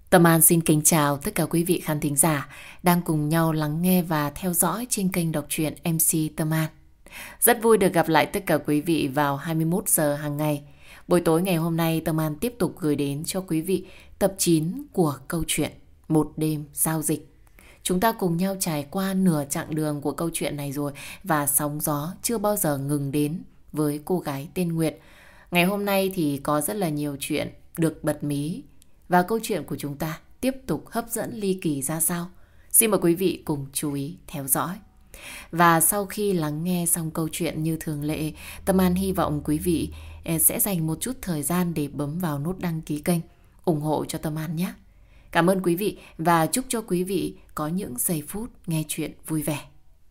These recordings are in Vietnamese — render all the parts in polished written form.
Tâm An xin kính chào tất cả quý vị khán thính giả đang cùng nhau lắng nghe và theo dõi trên kênh đọc truyện MC Tâm An. Rất vui được gặp lại tất cả quý vị vào 21 giờ hàng ngày. Buổi tối ngày hôm nay Tâm An tiếp tục gửi đến cho quý vị tập 9 của câu chuyện Một đêm giao dịch. Chúng ta cùng nhau trải qua nửa chặng đường của câu chuyện này rồi và sóng gió chưa bao giờ ngừng đến với cô gái tên Nguyệt. Ngày hôm nay thì có rất là nhiều chuyện được bật mí và câu chuyện của chúng ta tiếp tục hấp dẫn ly kỳ ra sao. Xin mời quý vị cùng chú ý theo dõi. Và sau khi lắng nghe xong câu chuyện như thường lệ, Tâm An hy vọng quý vị sẽ dành một chút thời gian để bấm vào nút đăng ký kênh, ủng hộ cho Tâm An nhé. Cảm ơn quý vị và chúc cho quý vị có những giây phút nghe chuyện vui vẻ.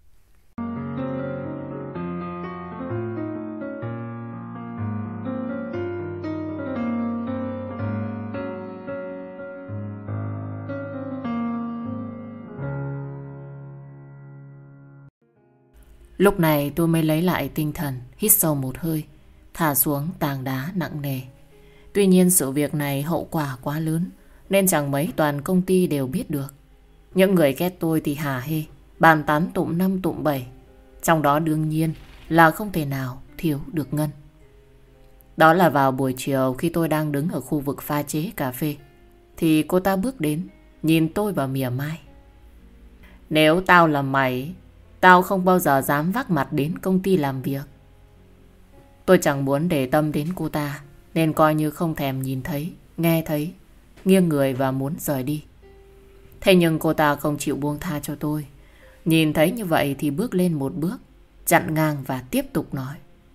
Lúc này tôi mới lấy lại tinh thần, hít sâu một hơi, thả xuống tảng đá nặng nề. Tuy nhiên sự việc này hậu quả quá lớn, nên chẳng mấy toàn công ty đều biết được. Những người ghét tôi thì hả hê, bàn tán tụng năm tụng bảy. Trong đó đương nhiên là không thể nào thiếu được Ngân. Đó là vào buổi chiều khi tôi đang đứng ở khu vực pha chế cà phê, thì cô ta bước đến, nhìn tôi và mỉa mai. Nếu tao là mày, tao không bao giờ dám vác mặt đến công ty làm việc. Tôi chẳng muốn để tâm đến cô ta, nên coi như không thèm nhìn thấy, nghe thấy, nghiêng người và muốn rời đi. Thế nhưng cô ta không chịu buông tha cho tôi. Nhìn thấy như vậy thì bước lên một bước, chặn ngang và tiếp tục nói.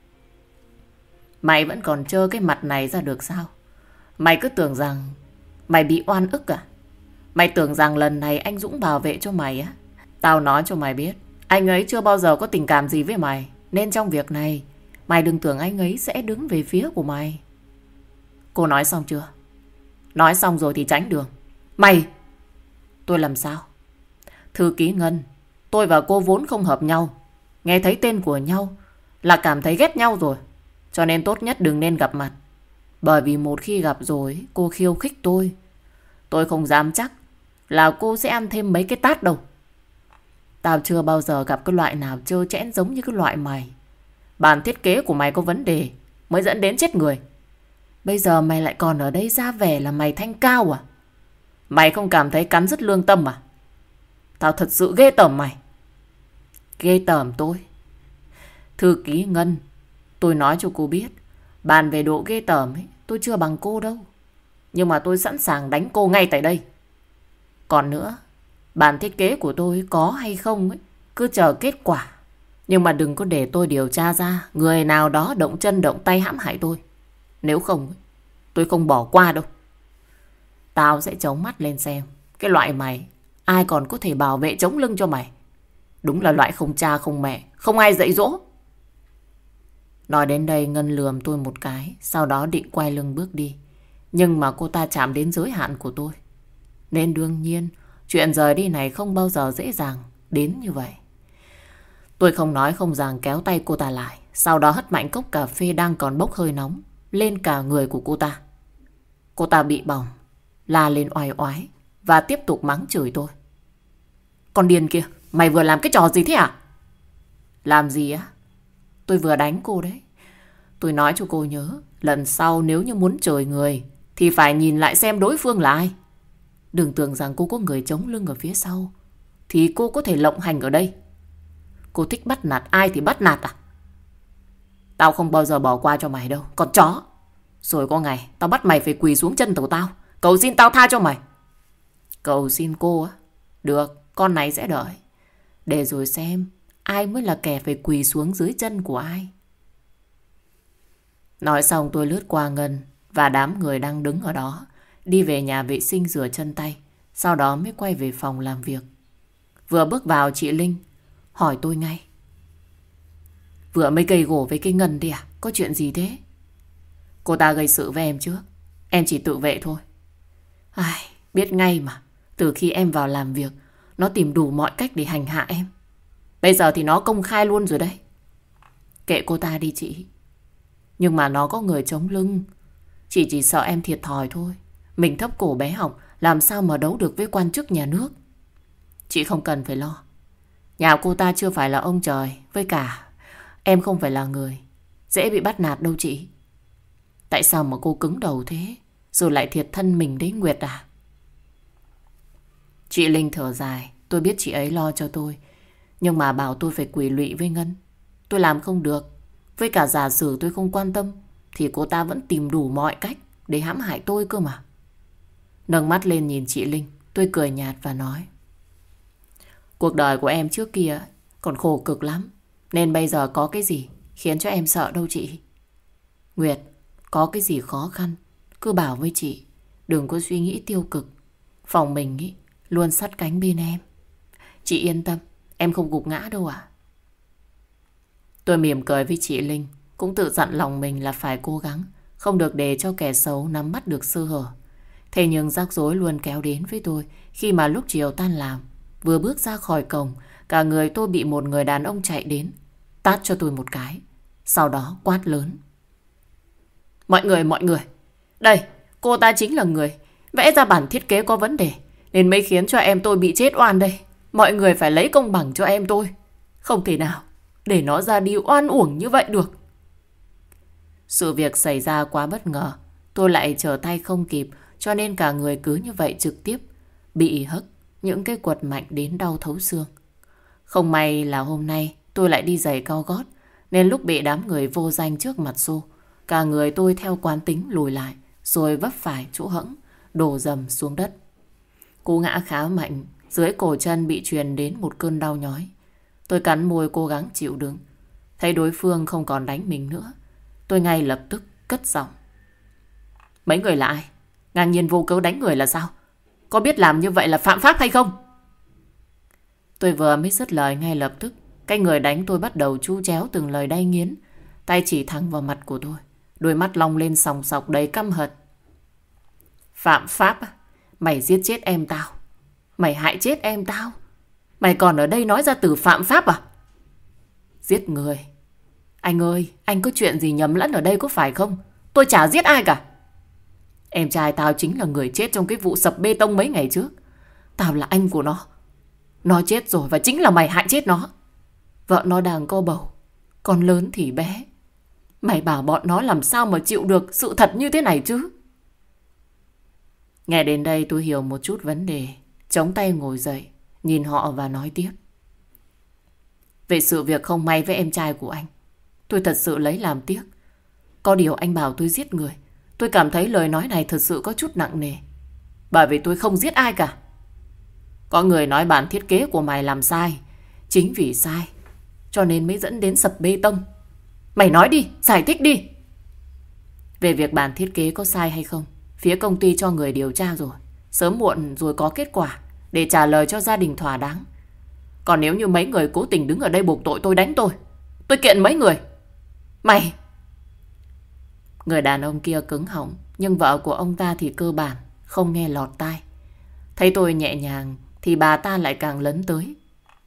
Mày vẫn còn trơ cái mặt này ra được sao? Mày cứ tưởng rằng mày bị oan ức à? Mày tưởng rằng lần này anh Dũng bảo vệ cho mày á? Tao nói cho mày biết, anh ấy chưa bao giờ có tình cảm gì với mày. Nên trong việc này, mày đừng tưởng anh ấy sẽ đứng về phía của mày. Cô nói xong chưa? Nói xong rồi thì tránh đường. Mày! Tôi làm sao? Thư ký Ngân, tôi và cô vốn không hợp nhau. Nghe thấy tên của nhau là cảm thấy ghét nhau rồi. Cho nên tốt nhất đừng nên gặp mặt. Bởi vì một khi gặp rồi, cô khiêu khích tôi. Tôi không dám chắc là cô sẽ ăn thêm mấy cái tát đâu. Tao chưa bao giờ gặp cái loại nào trơ trẽn giống như cái loại mày. Bản thiết kế của mày có vấn đề mới dẫn đến chết người. Bây giờ mày lại còn ở đây ra vẻ là mày thanh cao à? Mày không cảm thấy cắn rứt lương tâm à? Tao thật sự ghê tởm mày. Ghê tởm tôi? Thư ký Ngân, tôi nói cho cô biết, bàn về độ ghê tởm ấy, tôi chưa bằng cô đâu. Nhưng mà tôi sẵn sàng đánh cô ngay tại đây. Còn nữa, bản thiết kế của tôi có hay không ấy, cứ chờ kết quả. Nhưng mà đừng có để tôi điều tra ra người nào đó động chân động tay hãm hại tôi. Nếu không, tôi không bỏ qua đâu. Tao sẽ chống mắt lên xem cái loại mày ai còn có thể bảo vệ chống lưng cho mày. Đúng là loại không cha không mẹ, không ai dạy dỗ. Nói đến đây Ngân lườm tôi một cái, sau đó định quay lưng bước đi. Nhưng mà cô ta chạm đến giới hạn của tôi. Nên đương nhiên chuyện rời đi này không bao giờ dễ dàng đến như vậy. Tôi không nói không rằng kéo tay cô ta lại, sau đó hất mạnh cốc cà phê đang còn bốc hơi nóng lên cả người của cô ta. Cô ta bị bỏng, la lên oai oái và tiếp tục mắng chửi tôi. Con điên kia, mày vừa làm cái trò gì thế à? Làm gì á? Tôi vừa đánh cô đấy. Tôi nói cho cô nhớ, lần sau nếu như muốn chửi người thì phải nhìn lại xem đối phương là ai. Đừng tưởng rằng cô có người chống lưng ở phía sau thì cô có thể lộng hành ở đây. Cô thích bắt nạt ai thì bắt nạt à? Tao không bao giờ bỏ qua cho mày đâu, con chó. Rồi có ngày tao bắt mày phải quỳ xuống chân của tao, cầu xin tao tha cho mày. Cầu xin cô á? Được, con này sẽ đợi. Để rồi xem ai mới là kẻ phải quỳ xuống dưới chân của ai. Nói xong tôi lướt qua Ngân và đám người đang đứng ở đó, đi về nhà vệ sinh rửa chân tay, sau đó mới quay về phòng làm việc. Vừa bước vào chị Linh hỏi tôi ngay. Vừa mới gây gổ với cái Ngân đi à? Có chuyện gì thế? Cô ta gây sự với em trước, em chỉ tự vệ thôi. Ai, biết ngay mà. Từ khi em vào làm việc, nó tìm đủ mọi cách để hành hạ em. Bây giờ thì nó công khai luôn rồi đấy. Kệ cô ta đi chị. Nhưng mà nó có người chống lưng. Chị chỉ sợ em thiệt thòi thôi. Mình thấp cổ bé họng, làm sao mà đấu được với quan chức nhà nước. Chị không cần phải lo. Nhà cô ta chưa phải là ông trời. Với cả em không phải là người dễ bị bắt nạt đâu chị. Tại sao mà cô cứng đầu thế, rồi lại thiệt thân mình đấy Nguyệt à? Chị Linh thở dài. Tôi biết chị ấy lo cho tôi, nhưng mà bảo tôi phải quỳ lụy với Ngân, tôi làm không được. Với cả giả sử tôi không quan tâm thì cô ta vẫn tìm đủ mọi cách để hãm hại tôi cơ mà. Nâng mắt lên nhìn chị Linh, tôi cười nhạt và nói: cuộc đời của em trước kia còn khổ cực lắm, nên bây giờ có cái gì khiến cho em sợ đâu chị. Nguyệt, có cái gì khó khăn cứ bảo với chị, đừng có suy nghĩ tiêu cực. Phòng mình ý, luôn sát cánh bên em. Chị yên tâm, em không gục ngã đâu ạ. Tôi mỉm cười với chị Linh, cũng tự dặn lòng mình là phải cố gắng, không được để cho kẻ xấu nắm bắt được sơ hở. Thế nhưng rắc rối luôn kéo đến với tôi khi mà lúc chiều tan làm, vừa bước ra khỏi cổng, cả người tôi bị một người đàn ông chạy đến, tát cho tôi một cái, sau đó quát lớn: mọi người, đây, cô ta chính là người vẽ ra bản thiết kế có vấn đề, nên mới khiến cho em tôi bị chết oan đây. Mọi người phải lấy công bằng cho em tôi. Không thể nào để nó ra đi oan uổng như vậy được. Sự việc xảy ra quá bất ngờ, tôi lại trở tay không kịp, cho nên cả người cứ như vậy trực tiếp bị hất những cái quật mạnh đến đau thấu xương. Không may là hôm nay tôi lại đi giày cao gót, nên lúc bị đám người vô danh trước mặt xô, cả người tôi theo quán tính lùi lại, rồi vấp phải chỗ hẫng, đổ dầm xuống đất. Cú ngã khá mạnh, dưới cổ chân bị truyền đến một cơn đau nhói. Tôi cắn môi cố gắng chịu đựng. Thấy đối phương không còn đánh mình nữa, tôi ngay lập tức cất giọng: mấy người là ai? Ngang nhiên vô cớ đánh người là sao? Có biết làm như vậy là phạm pháp hay không? Tôi vừa mới dứt lời, ngay lập tức cái người đánh tôi bắt đầu chu chéo từng lời đay nghiến, tay chỉ thẳng vào mặt của tôi, đôi mắt long lên sòng sọc đầy căm hận. Phạm pháp à? Mày giết chết em tao, mày hại chết em tao, mày còn ở đây nói ra từ phạm pháp à? Giết người? Anh ơi, anh có chuyện gì nhầm lẫn ở đây có phải không? Tôi chả giết ai cả. Em trai tao chính là người chết trong cái vụ sập bê tông mấy ngày trước. Tao là anh của nó. Nó chết rồi và chính là mày hại chết nó. Vợ nó đang có bầu, con lớn thì bé. Mày bảo bọn nó làm sao mà chịu được sự thật như thế này chứ? Nghe đến đây tôi hiểu một chút vấn đề, chống tay ngồi dậy, nhìn họ và nói tiếp. Về sự việc không may với em trai của anh, tôi thật sự lấy làm tiếc. Có điều anh bảo tôi giết người, tôi cảm thấy lời nói này thật sự có chút nặng nề. Bởi vì tôi không giết ai cả. Có người nói bản thiết kế của mày làm sai. Chính vì sai cho nên mới dẫn đến sập bê tông. Mày nói đi, giải thích đi. Về việc bản thiết kế có sai hay không, phía công ty cho người điều tra rồi. Sớm muộn rồi có kết quả để trả lời cho gia đình thỏa đáng. Còn nếu như mấy người cố tình đứng ở đây buộc tội tôi, đánh tôi kiện mấy người. Mày... Người đàn ông kia cứng họng, nhưng vợ của ông ta thì cơ bản không nghe lọt tai. Thấy tôi nhẹ nhàng thì bà ta lại càng lấn tới.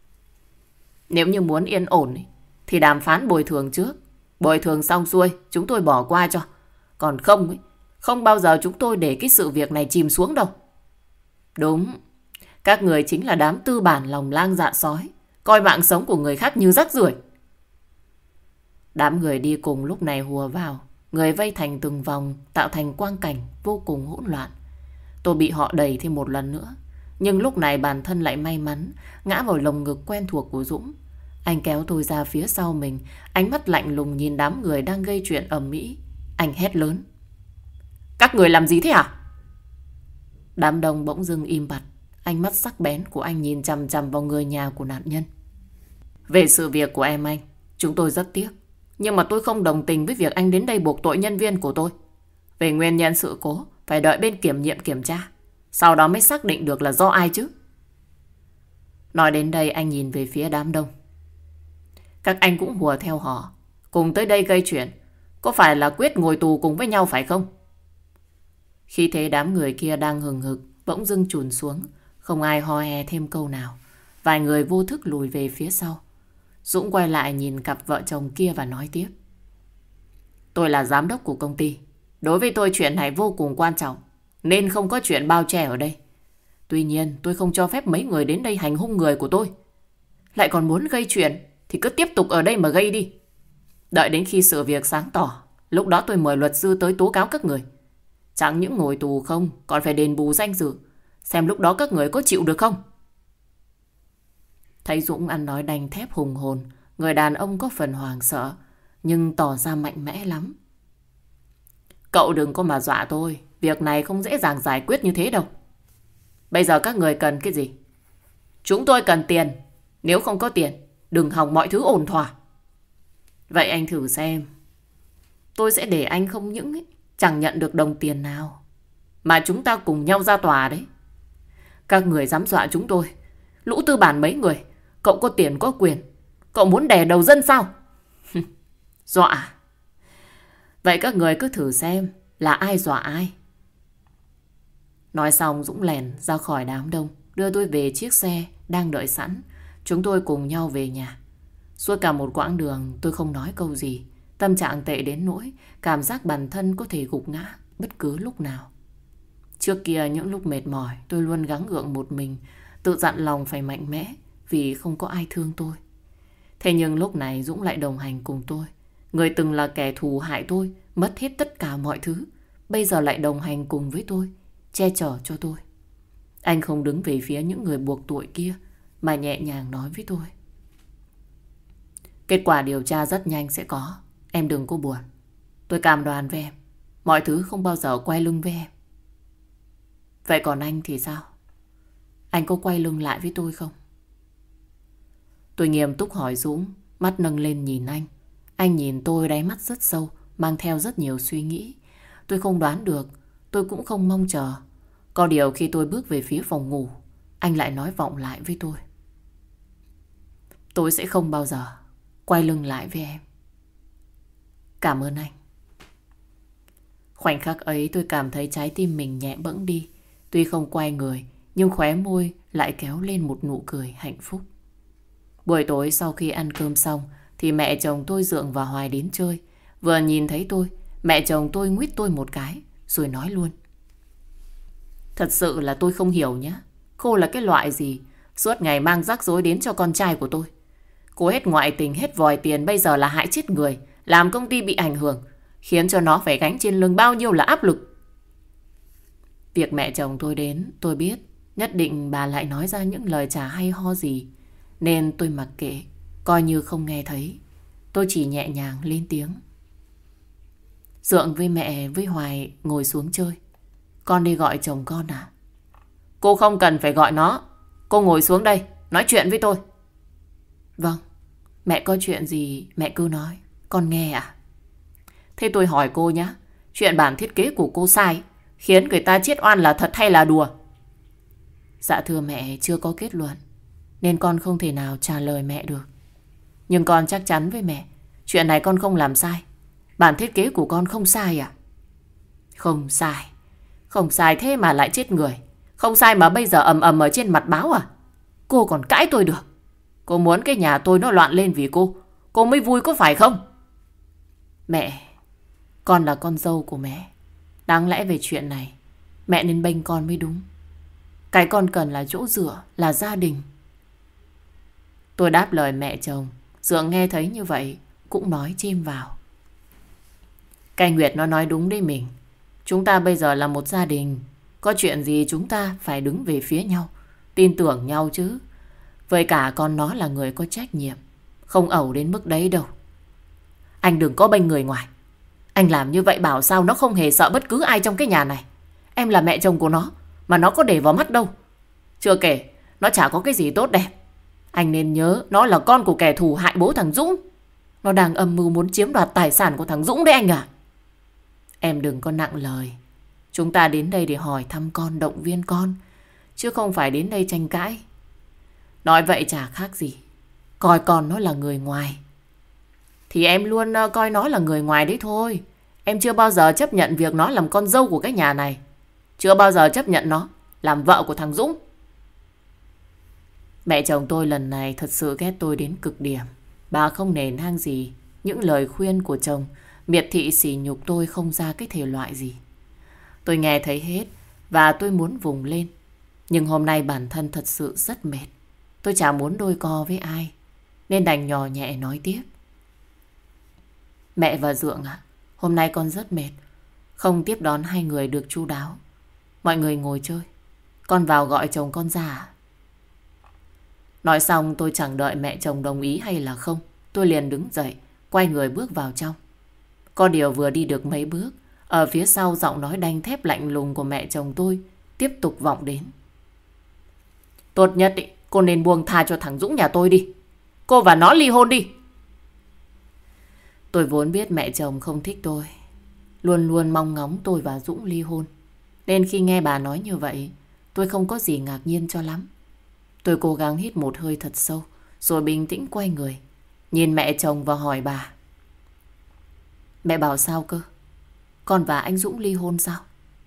Nếu như muốn yên ổn thì đàm phán bồi thường trước. Bồi thường xong xuôi chúng tôi bỏ qua cho. Còn không, không bao giờ chúng tôi để cái sự việc này chìm xuống đâu. Đúng, các người chính là đám tư bản lòng lang dạ sói, coi mạng sống của người khác như rác rưởi. Đám người đi cùng lúc này hùa vào, người vây thành từng vòng, tạo thành quang cảnh vô cùng hỗn loạn. Tôi bị họ đẩy thêm một lần nữa, nhưng lúc này bản thân lại may mắn ngã vào lồng ngực quen thuộc của Dũng. Anh kéo tôi ra phía sau mình, ánh mắt lạnh lùng nhìn đám người đang gây chuyện ầm ĩ. Anh hét lớn: các người làm gì thế hả? Đám đông bỗng dưng im bặt, ánh mắt sắc bén của anh nhìn chằm chằm vào người nhà của nạn nhân. Về sự việc của em anh, chúng tôi rất tiếc, nhưng mà tôi không đồng tình với việc anh đến đây buộc tội nhân viên của tôi. Về nguyên nhân sự cố, phải đợi bên kiểm nghiệm kiểm tra, sau đó mới xác định được là do ai chứ. Nói đến đây anh nhìn về phía đám đông. Các anh cũng hùa theo họ, cùng tới đây gây chuyện, có phải là quyết ngồi tù cùng với nhau phải không? Khi thấy đám người kia đang hừng hực bỗng dưng chùn xuống, không ai ho he thêm câu nào. Vài người vô thức lùi về phía sau. Dũng quay lại nhìn cặp vợ chồng kia và nói tiếp. Tôi là giám đốc của công ty, đối với tôi chuyện này vô cùng quan trọng, nên không có chuyện bao che ở đây. Tuy nhiên tôi không cho phép mấy người đến đây hành hung người của tôi. Lại còn muốn gây chuyện thì cứ tiếp tục ở đây mà gây đi. Đợi đến khi sự việc sáng tỏ, lúc đó tôi mời luật sư tới tố cáo các người. Chẳng những ngồi tù không, còn phải đền bù danh dự. Xem lúc đó các người có chịu được không? Thấy Dũng ăn nói đanh thép hùng hồn, người đàn ông có phần hoảng sợ, nhưng tỏ ra mạnh mẽ lắm. Cậu đừng có mà dọa tôi. Việc này không dễ dàng giải quyết như thế đâu. Bây giờ các người cần cái gì? Chúng tôi cần tiền. Nếu không có tiền, đừng hòng mọi thứ ổn thỏa. Vậy anh thử xem. Tôi sẽ để anh không những chẳng nhận được đồng tiền nào, mà chúng ta cùng nhau ra tòa đấy. Các người dám dọa chúng tôi. Lũ tư bản mấy người. Cậu có tiền có quyền, cậu muốn đè đầu dân sao? Dọa. Vậy các người cứ thử xem là ai dọa ai. Nói xong Dũng lèn ra khỏi đám đông, đưa tôi về chiếc xe đang đợi sẵn. Chúng tôi cùng nhau về nhà. Suốt cả một quãng đường tôi không nói câu gì. Tâm trạng tệ đến nỗi cảm giác bản thân có thể gục ngã bất cứ lúc nào. Trước kia những lúc mệt mỏi tôi luôn gắng gượng một mình, tự dặn lòng phải mạnh mẽ vì không có ai thương tôi. Thế nhưng lúc này Dũng lại đồng hành cùng tôi. Người từng là kẻ thù hại tôi, mất hết tất cả mọi thứ, bây giờ lại đồng hành cùng với tôi, che chở cho tôi. Anh không đứng về phía những người buộc tội kia, mà nhẹ nhàng nói với tôi: kết quả điều tra rất nhanh sẽ có. Em đừng có buồn. Tôi cam đoan với em, mọi thứ không bao giờ quay lưng với em. Vậy còn anh thì sao? Anh có quay lưng lại với tôi không? Tôi nghiêm túc hỏi Dũng, mắt nâng lên nhìn anh. Anh nhìn tôi đáy mắt rất sâu, mang theo rất nhiều suy nghĩ. Tôi không đoán được, tôi cũng không mong chờ. Có điều khi tôi bước về phía phòng ngủ, anh lại nói vọng lại với tôi: tôi sẽ không bao giờ quay lưng lại với em. Cảm ơn anh. Khoảnh khắc ấy tôi cảm thấy trái tim mình nhẹ bẫng đi. Tuy không quay người, nhưng khóe môi lại kéo lên một nụ cười hạnh phúc. Buổi tối sau khi ăn cơm xong thì mẹ chồng tôi dượng và Hoài đến chơi. Vừa nhìn thấy tôi, mẹ chồng tôi nguýt tôi một cái rồi nói luôn: thật sự là tôi không hiểu nhá. Cô là cái loại gì suốt ngày mang rắc rối đến cho con trai của tôi. Cô hết ngoại tình hết vòi tiền, bây giờ là hại chết người, làm công ty bị ảnh hưởng, khiến cho nó phải gánh trên lưng bao nhiêu là áp lực. Việc mẹ chồng tôi đến, tôi biết nhất định bà lại nói ra những lời chả hay ho gì, nên tôi mặc kệ, coi như không nghe thấy. Tôi chỉ nhẹ nhàng lên tiếng: Dượng với mẹ với Hoài ngồi xuống chơi. Con đi gọi chồng con à? Cô không cần phải gọi nó. Cô ngồi xuống đây, nói chuyện với tôi. Vâng, mẹ có chuyện gì mẹ cứ nói, con nghe ạ. Thế tôi hỏi cô nhé, chuyện bản thiết kế của cô sai, khiến người ta chết oan là thật hay là đùa? Dạ thưa mẹ, chưa có kết luận, nên con không thể nào trả lời mẹ được. Nhưng con chắc chắn với mẹ, chuyện này con không làm sai. Bản thiết kế của con không sai à? Không sai. Không sai thế mà lại chết người. Không sai mà bây giờ ầm ầm ở trên mặt báo à? Cô còn cãi tôi được? Cô muốn cái nhà tôi nó loạn lên vì cô mới vui có phải không? Mẹ, con là con dâu của mẹ. Đáng lẽ về chuyện này mẹ nên bênh con mới đúng. Cái con cần là chỗ dựa, là gia đình. Tôi đáp lời mẹ chồng. Dượng nghe thấy như vậy cũng nói chêm vào: Cái Nguyệt nó nói đúng đấy mình. Chúng ta bây giờ là một gia đình. Có chuyện gì chúng ta phải đứng về phía nhau, tin tưởng nhau chứ. Với cả con nó là người có trách nhiệm, không ẩu đến mức đấy đâu. Anh đừng có bênh người ngoài. Anh làm như vậy bảo sao nó không hề sợ bất cứ ai trong cái nhà này. Em là mẹ chồng của nó mà nó có để vào mắt đâu. Chưa kể nó chả có cái gì tốt đẹp. Anh nên nhớ nó là con của kẻ thù hại bố thằng Dũng. Nó đang âm mưu muốn chiếm đoạt tài sản của thằng Dũng đấy anh à. Em đừng có nặng lời. Chúng ta đến đây để hỏi thăm con, động viên con, chứ không phải đến đây tranh cãi. Nói vậy chả khác gì coi con nó là người ngoài. Thì em luôn coi nó là người ngoài đấy thôi. Em chưa bao giờ chấp nhận việc nó làm con dâu của cái nhà này. Chưa bao giờ chấp nhận nó làm vợ của thằng Dũng. Mẹ chồng tôi lần này thật sự ghét tôi đến cực điểm. Bà không nề nang gì những lời khuyên của chồng, miệt thị sỉ nhục tôi không ra cái thể loại gì. Tôi nghe thấy hết, và tôi muốn vùng lên. Nhưng hôm nay bản thân thật sự rất mệt. Tôi chả muốn đôi co với ai, nên đành nhỏ nhẹ nói tiếp. Mẹ và Dượng ạ, hôm nay con rất mệt, không tiếp đón hai người được chu đáo. Mọi người ngồi chơi, con vào gọi chồng con ra à? Nói xong tôi chẳng đợi mẹ chồng đồng ý hay là không, tôi liền đứng dậy, quay người bước vào trong. Có điều vừa đi được mấy bước, ở phía sau giọng nói đanh thép lạnh lùng của mẹ chồng tôi tiếp tục vọng đến. Tốt nhất ý, cô nên buông tha cho thằng Dũng nhà tôi đi. Cô và nó ly hôn đi. Tôi vốn biết mẹ chồng không thích tôi, luôn luôn mong ngóng tôi và Dũng ly hôn. Nên khi nghe bà nói như vậy, tôi không có gì ngạc nhiên cho lắm. Tôi cố gắng hít một hơi thật sâu, rồi bình tĩnh quay người, nhìn mẹ chồng và hỏi bà. Mẹ bảo sao cơ? Con và anh Dũng ly hôn sao?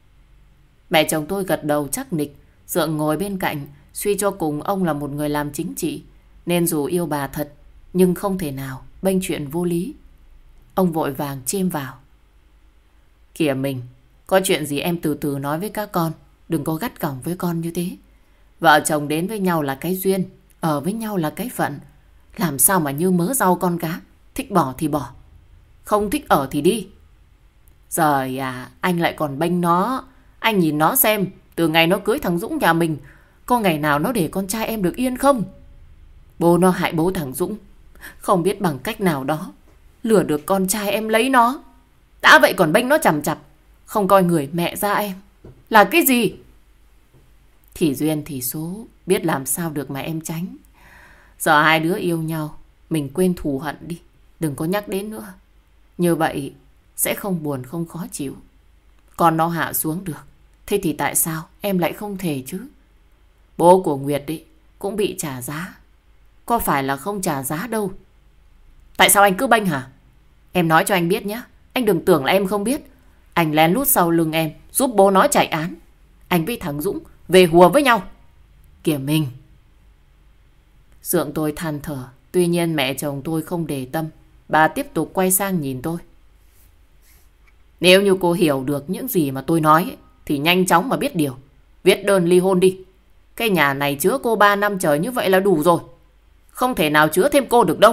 Mẹ chồng tôi gật đầu chắc nịch, Dượng ngồi bên cạnh, suy cho cùng ông là một người làm chính trị, nên dù yêu bà thật, nhưng không thể nào bênh chuyện vô lý. Ông vội vàng chêm vào. Kìa mình, có chuyện gì em từ từ nói với các con, đừng có gắt gỏng với con như thế. Vợ chồng đến với nhau là cái duyên, ở với nhau là cái phận. Làm sao mà như mớ rau con cá, thích bỏ thì bỏ, không thích ở thì đi. Giời à, anh lại còn bênh nó. Anh nhìn nó xem, từ ngày nó cưới thằng Dũng nhà mình, có ngày nào nó để con trai em được yên không? Bố nó hại bố thằng Dũng, không biết bằng cách nào đó lừa được con trai em lấy nó. Đã vậy còn bênh nó chằm chặp, không coi người mẹ ra em là cái gì. Thì duyên thì số, biết làm sao được mà em tránh. Giờ hai đứa yêu nhau, mình quên thù hận đi, đừng có nhắc đến nữa. Như vậy sẽ không buồn không khó chịu. Còn nó hạ xuống được, thế thì tại sao em lại không thể chứ? Bố của Nguyệt ấy cũng bị trả giá, có phải là không trả giá đâu. Tại sao anh cứ bênh hả? Em nói cho anh biết nhé, anh đừng tưởng là em không biết. Anh lén lút sau lưng em, giúp bố nó chạy án. Anh với thằng Dũng về hùa với nhau. Kìa mình. Dượng tôi than thở, tuy nhiên mẹ chồng tôi không để tâm. Bà tiếp tục quay sang nhìn tôi. Nếu như cô hiểu được những gì mà tôi nói thì nhanh chóng mà biết điều, viết đơn ly hôn đi. Cái nhà này chứa cô 3 năm trời như vậy là đủ rồi, không thể nào chứa thêm cô được đâu.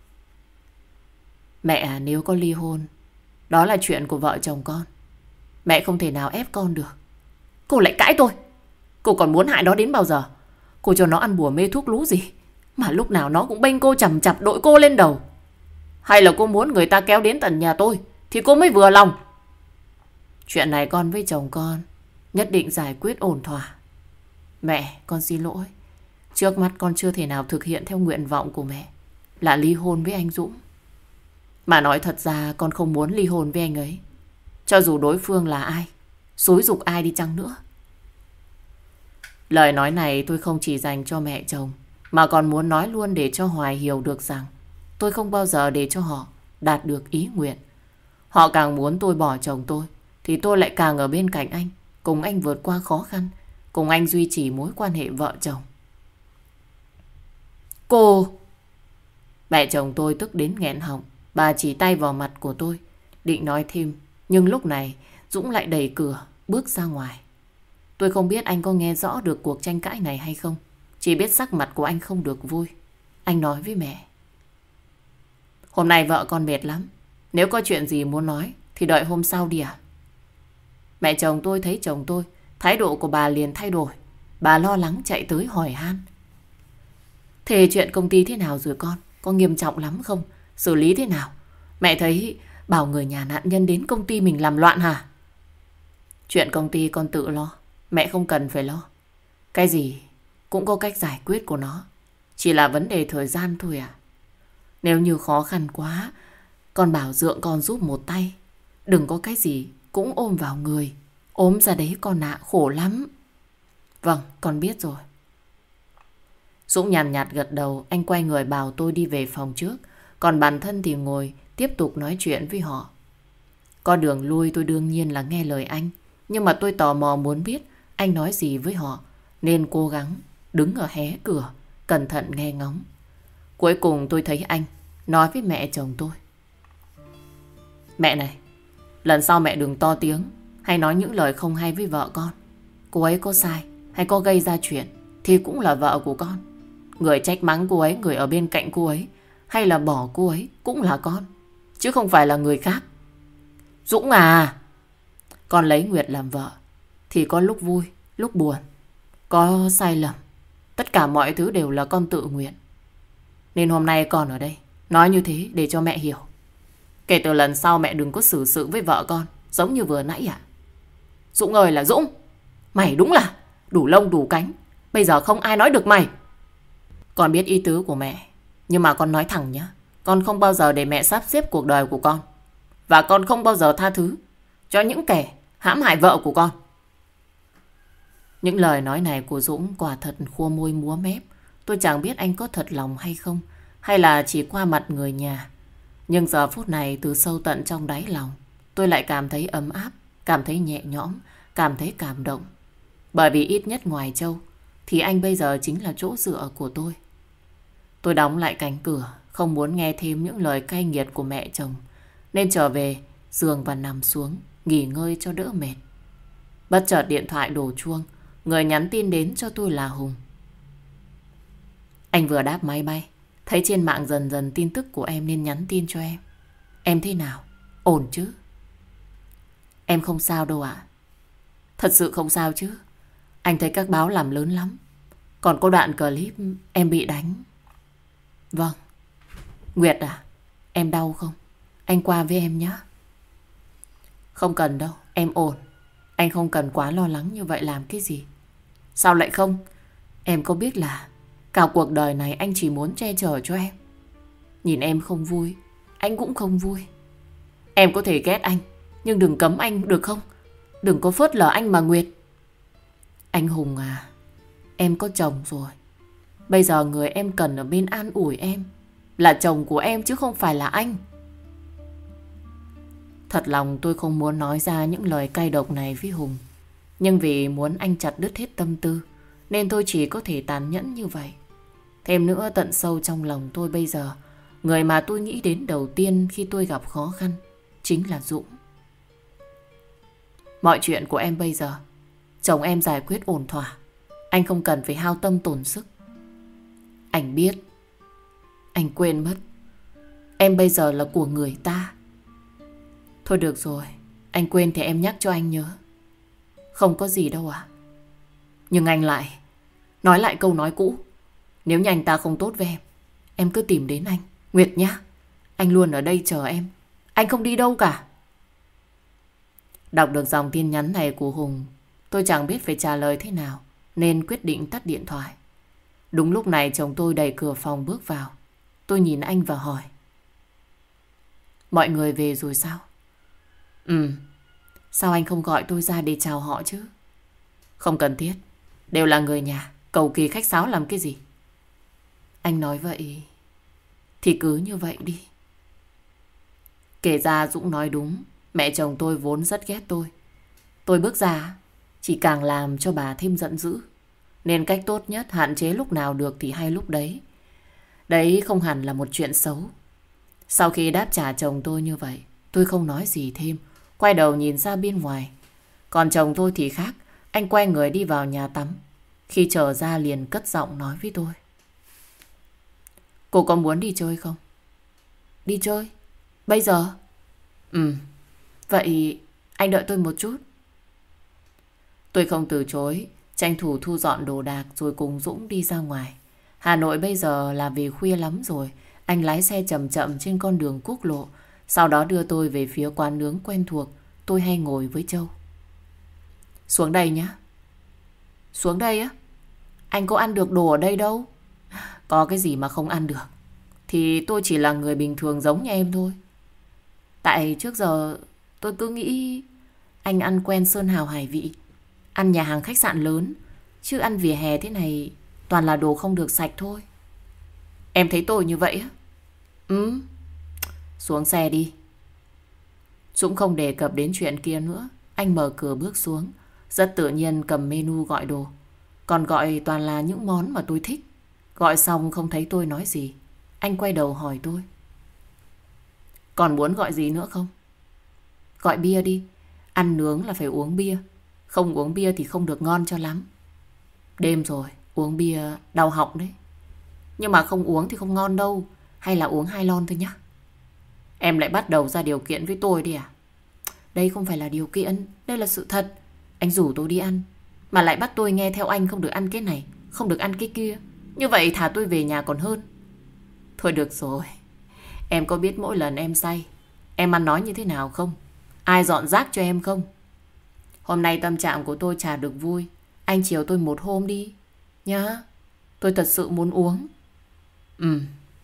Mẹ à, nếu có ly hôn, đó là chuyện của vợ chồng con, mẹ không thể nào ép con được. Cô lại cãi tôi. Cô còn muốn hại nó đến bao giờ? Cô cho nó ăn bùa mê thuốc lú gì mà lúc nào nó cũng bênh cô chằm chặp đội cô lên đầu? Hay là cô muốn người ta kéo đến tận nhà tôi thì cô mới vừa lòng? Chuyện này con với chồng con nhất định giải quyết ổn thỏa. Mẹ, con xin lỗi. Trước mắt con chưa thể nào thực hiện theo nguyện vọng của mẹ là ly hôn với anh Dũng. Mà nói thật ra con không muốn ly hôn với anh ấy, cho dù đối phương là ai, xúi giục ai đi chăng nữa. Lời nói này tôi không chỉ dành cho mẹ chồng, mà còn muốn nói luôn để cho Hoài hiểu được rằng tôi không bao giờ để cho họ đạt được ý nguyện. Họ càng muốn tôi bỏ chồng tôi, thì tôi lại càng ở bên cạnh anh, cùng anh vượt qua khó khăn, cùng anh duy trì mối quan hệ vợ chồng. Cô! Mẹ chồng tôi tức đến nghẹn họng. Bà chỉ tay vào mặt của tôi, định nói thêm, nhưng lúc này Dũng lại đẩy cửa, bước ra ngoài. Tôi không biết anh có nghe rõ được cuộc tranh cãi này hay không, chỉ biết sắc mặt của anh không được vui. Anh nói với mẹ. Hôm nay vợ con mệt lắm, nếu có chuyện gì muốn nói thì đợi hôm sau đi à? Mẹ chồng tôi thấy chồng tôi, thái độ của bà liền thay đổi. Bà lo lắng chạy tới hỏi han. Thế chuyện công ty thế nào rồi con? Có nghiêm trọng lắm không? Xử lý thế nào? Mẹ thấy bảo người nhà nạn nhân đến công ty mình làm loạn hả? Chuyện công ty con tự lo, mẹ không cần phải lo. Cái gì cũng có cách giải quyết của nó, chỉ là vấn đề thời gian thôi à. Nếu như khó khăn quá, con bảo Dượng con giúp một tay. Đừng có cái gì cũng ôm vào người, ốm ra đấy con ạ, khổ lắm. Vâng, con biết rồi. Dũng nhàn nhạt gật đầu, anh quay người bảo tôi đi về phòng trước, còn bản thân thì ngồi tiếp tục nói chuyện với họ. Có đường lui tôi đương nhiên là nghe lời anh, nhưng mà tôi tò mò muốn biết anh nói gì với họ, nên cố gắng đứng ở hé cửa, cẩn thận nghe ngóng. Cuối cùng tôi thấy anh nói với mẹ chồng tôi. Mẹ này, lần sau mẹ đừng to tiếng hay nói những lời không hay với vợ con. Cô ấy có sai hay có gây ra chuyện thì cũng là vợ của con. Người trách mắng cô ấy, người ở bên cạnh cô ấy hay là bỏ cô ấy cũng là con, chứ không phải là người khác. Dũng à, con lấy Nguyệt làm vợ thì có lúc vui, lúc buồn, có sai lầm. Tất cả mọi thứ đều là con tự nguyện. Nên hôm nay con ở đây nói như thế để cho mẹ hiểu. Kể từ lần sau mẹ đừng có xử sự với vợ con giống như vừa nãy ạ. Dũng ơi là Dũng, mày đúng là đủ lông đủ cánh. Bây giờ không ai nói được mày. Con biết ý tứ của mẹ, nhưng mà con nói thẳng nhé, con không bao giờ để mẹ sắp xếp cuộc đời của con. Và con không bao giờ tha thứ cho những kẻ hãm hại vợ của con. Những lời nói này của Dũng quả thật khua môi múa mép. Tôi chẳng biết anh có thật lòng hay không, hay là chỉ qua mặt người nhà. Nhưng giờ phút này từ sâu tận trong đáy lòng, tôi lại cảm thấy ấm áp, cảm thấy nhẹ nhõm, cảm thấy cảm động. Bởi vì ít nhất ngoài Châu thì anh bây giờ chính là chỗ dựa của tôi. Tôi đóng lại cánh cửa, không muốn nghe thêm những lời cay nghiệt của mẹ chồng, nên trở về giường và nằm xuống, nghỉ ngơi cho đỡ mệt. Bất chợt điện thoại đổ chuông, người nhắn tin đến cho tôi là Hùng. Anh vừa đáp máy bay, thấy trên mạng dần dần tin tức của em nên nhắn tin cho em. Em thế nào? Ổn chứ? Em không sao đâu ạ. Thật sự không sao chứ? Anh thấy các báo làm lớn lắm. Còn có đoạn clip em bị đánh. Vâng. Nguyệt à, em đau không? Anh qua với em nhé. Không cần đâu, em ổn. Anh không cần quá lo lắng như vậy làm cái gì. Sao lại không? Em có biết là cả cuộc đời này anh chỉ muốn che chở cho em. Nhìn em không vui, anh cũng không vui. Em có thể ghét anh, nhưng đừng cấm anh được không? Đừng có phớt lờ anh mà Nguyệt. Anh Hùng à, em có chồng rồi. Bây giờ người em cần ở bên an ủi em là chồng của em chứ không phải là anh. Thật lòng tôi không muốn nói ra những lời cay độc này với Hùng. Nhưng vì muốn anh chặt đứt hết tâm tư nên tôi chỉ có thể tàn nhẫn như vậy. Thêm nữa tận sâu trong lòng tôi bây giờ, người mà tôi nghĩ đến đầu tiên khi tôi gặp khó khăn chính là Dũng. Mọi chuyện của em bây giờ chồng em giải quyết ổn thỏa. Anh không cần phải hao tâm tổn sức. Anh biết, anh quên mất em bây giờ là của người ta. Thôi được rồi, anh quên thì em nhắc cho anh nhớ. Không có gì đâu ạ. Nhưng anh lại nói lại câu nói cũ. Nếu như anh ta không tốt với em cứ tìm đến anh, Nguyệt nhá. Anh luôn ở đây chờ em. Anh không đi đâu cả. Đọc được dòng tin nhắn này của Hùng, tôi chẳng biết phải trả lời thế nào, nên quyết định tắt điện thoại. Đúng lúc này chồng tôi đẩy cửa phòng bước vào. Tôi nhìn anh và hỏi. Mọi người về rồi sao? Sao anh không gọi tôi ra để chào họ chứ? Không cần thiết. Đều là người nhà, cầu kỳ khách sáo làm cái gì? Anh nói vậy thì cứ như vậy đi. Kể ra Dũng nói đúng. Mẹ chồng tôi vốn rất ghét tôi. Tôi bước ra chỉ càng làm cho bà thêm giận dữ. Nên cách tốt nhất hạn chế lúc nào được thì hay lúc đấy. Đấy không hẳn là một chuyện xấu. Sau khi đáp trả chồng tôi như vậy, tôi không nói gì thêm, quay đầu nhìn ra bên ngoài. Còn chồng tôi thì khác. Anh quay người đi vào nhà tắm. Khi trở ra liền cất giọng nói với tôi. Cô có muốn đi chơi không? Đi chơi? Bây giờ? Vậy anh đợi tôi một chút. Tôi không từ chối, tranh thủ thu dọn đồ đạc rồi cùng Dũng đi ra ngoài. Hà Nội bây giờ là về khuya lắm rồi. Anh lái xe chậm chậm trên con đường quốc lộ, sau đó đưa tôi về phía quán nướng quen thuộc tôi hay ngồi với Châu. Xuống đây nhé. Xuống đây á? Anh có ăn được đồ ở đây đâu. Có cái gì mà không ăn được. Thì tôi chỉ là người bình thường giống như em thôi. Tại trước giờ tôi cứ nghĩ anh ăn quen sơn hào hải vị, ăn nhà hàng khách sạn lớn, chứ ăn vỉa hè thế này toàn là đồ không được sạch thôi. Em thấy tôi như vậy á? Xuống xe đi. Dũng không đề cập đến chuyện kia nữa. Anh mở cửa bước xuống, rất tự nhiên cầm menu gọi đồ. Còn gọi toàn là những món mà tôi thích. Gọi xong không thấy tôi nói gì. Anh quay đầu hỏi tôi. Còn muốn gọi gì nữa không? Gọi bia đi. Ăn nướng là phải uống bia. Không uống bia thì không được ngon cho lắm. Đêm rồi, uống bia đau họng đấy. Nhưng mà không uống thì không ngon đâu. Hay là uống 2 lon thôi nhá. Em lại bắt đầu ra điều kiện với tôi đi à? Đây không phải là điều kiện, đây là sự thật. Anh rủ tôi đi ăn, mà lại bắt tôi nghe theo anh không được ăn cái này, không được ăn cái kia. Như vậy thả tôi về nhà còn hơn. Thôi được rồi. Em có biết mỗi lần em say, em ăn nói như thế nào không? Ai dọn rác cho em không? Hôm nay tâm trạng của tôi chả được vui. Anh chiều tôi 1 hôm đi nhá. Tôi thật sự muốn uống. Ừ.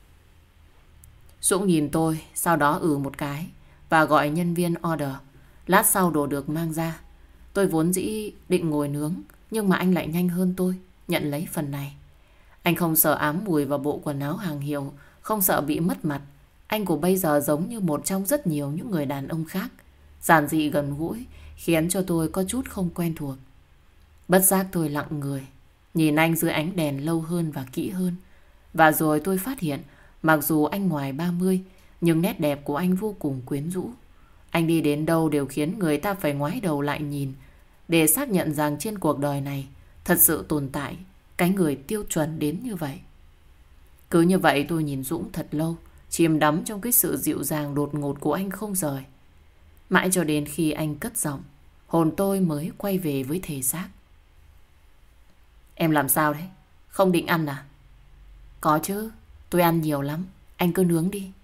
Dũng nhìn tôi, sau đó một cái và gọi nhân viên order. Lát sau đồ được mang ra. Tôi vốn dĩ định ngồi nướng, nhưng mà anh lại nhanh hơn tôi, nhận lấy phần này. Anh không sợ ám mùi vào bộ quần áo hàng hiệu, không sợ bị mất mặt. Anh của bây giờ giống như một trong rất nhiều những người đàn ông khác. Giản dị gần gũi, khiến cho tôi có chút không quen thuộc. Bất giác tôi lặng người, nhìn anh dưới ánh đèn lâu hơn và kỹ hơn. Và rồi tôi phát hiện, mặc dù anh ngoài 30, nhưng nét đẹp của anh vô cùng quyến rũ. Anh đi đến đâu đều khiến người ta phải ngoái đầu lại nhìn, để xác nhận rằng trên cuộc đời này thật sự tồn tại cái người tiêu chuẩn đến như vậy. Cứ như vậy tôi nhìn Dũng thật lâu, chìm đắm trong cái sự dịu dàng đột ngột của anh không rời. Mãi cho đến khi anh cất giọng, hồn tôi mới quay về với thể xác. Em làm sao đấy? Không định ăn à? Có chứ, tôi ăn nhiều lắm. Anh cứ nướng đi.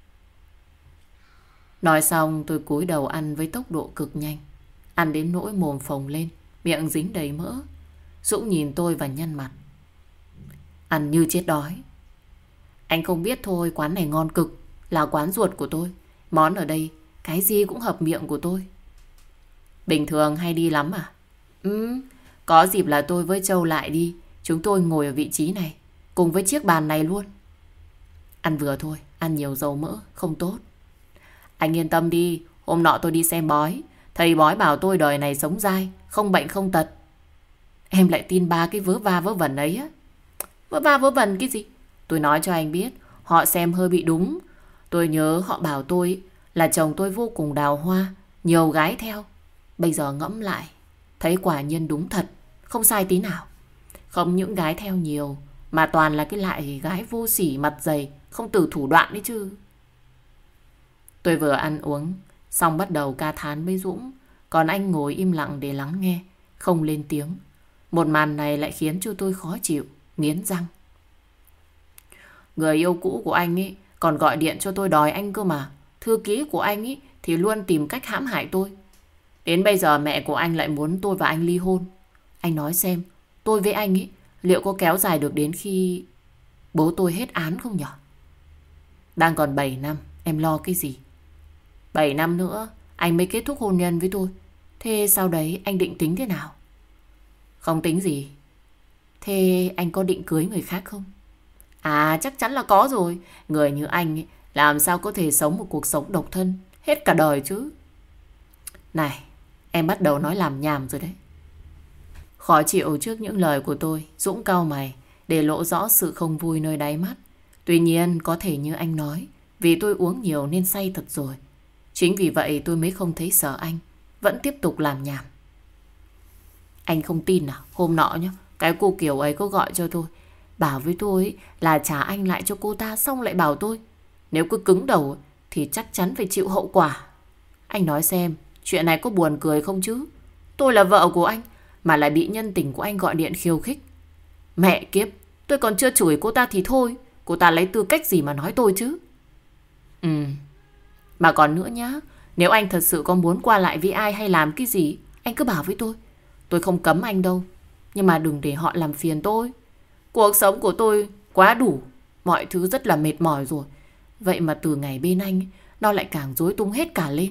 Nói xong tôi cúi đầu ăn với tốc độ cực nhanh. Ăn đến nỗi mồm phồng lên, miệng dính đầy mỡ. Dũng nhìn tôi và nhăn mặt. Ăn như chết đói. Anh không biết thôi, quán này ngon cực, là quán ruột của tôi. Món ở đây cái gì cũng hợp miệng của tôi. Bình thường hay đi lắm à? Có dịp là tôi với Châu lại đi. Chúng tôi ngồi ở vị trí này, cùng với chiếc bàn này luôn. Ăn vừa thôi, ăn nhiều dầu mỡ, không tốt. Anh yên tâm đi, hôm nọ tôi đi xem bói. Thầy bói bảo tôi đời này sống dai, không bệnh không tật. Em lại tin ba cái vớ va vớ vẩn ấy á? Vớ va vớ vẩn cái gì? Tôi nói cho anh biết, họ xem hơi bị đúng. Tôi nhớ họ bảo tôi là chồng tôi vô cùng đào hoa, nhiều gái theo. Bây giờ ngẫm lại, thấy quả nhiên đúng thật, không sai tí nào. Không những gái theo nhiều, mà toàn là cái loại gái vô sỉ mặt dày, không từ thủ đoạn đấy chứ. Tôi vừa ăn uống, xong bắt đầu ca thán với Dũng. Còn anh ngồi im lặng để lắng nghe, không lên tiếng. Một màn này lại khiến cho tôi khó chịu, nghiến răng. Người yêu cũ của anh ấy còn gọi điện cho tôi đòi anh cơ mà. Thư ký của anh ấy thì luôn tìm cách hãm hại tôi. Đến bây giờ mẹ của anh lại muốn tôi và anh ly hôn. Anh nói xem, tôi với anh ấy liệu có kéo dài được đến khi bố tôi hết án không nhở? Đang còn 7 năm, em lo cái gì? 7 năm nữa anh mới kết thúc hôn nhân với tôi. Thế sau đấy anh định tính thế nào? Không tính gì. Thế anh có định cưới người khác không? À, chắc chắn là có rồi. Người như anh ấy, làm sao có thể sống một cuộc sống độc thân hết cả đời chứ? Này, em bắt đầu nói làm nhảm rồi đấy. Khó chịu trước những lời của tôi, Dũng cau mày để lộ rõ sự không vui nơi đáy mắt. Tuy nhiên có thể như anh nói, vì tôi uống nhiều nên say thật rồi. Chính vì vậy tôi mới không thấy sợ anh, vẫn tiếp tục làm nhảm. Anh không tin à? Hôm nọ nhá, cái cô Kiều ấy có gọi cho tôi, bảo với tôi là trả anh lại cho cô ta, xong lại bảo tôi nếu cứ cứng đầu thì chắc chắn phải chịu hậu quả. Anh nói xem, chuyện này có buồn cười không chứ? Tôi là vợ của anh mà lại bị nhân tình của anh gọi điện khiêu khích. Mẹ kiếp, tôi còn chưa chửi cô ta thì thôi, cô ta lấy tư cách gì mà nói tôi chứ? Mà còn nữa nhá, nếu anh thật sự có muốn qua lại với ai hay làm cái gì, anh cứ bảo với tôi không cấm anh đâu. Nhưng mà đừng để họ làm phiền tôi. Cuộc sống của tôi quá đủ, mọi thứ rất là mệt mỏi rồi. Vậy mà từ ngày bên anh, nó lại càng rối tung hết cả lên.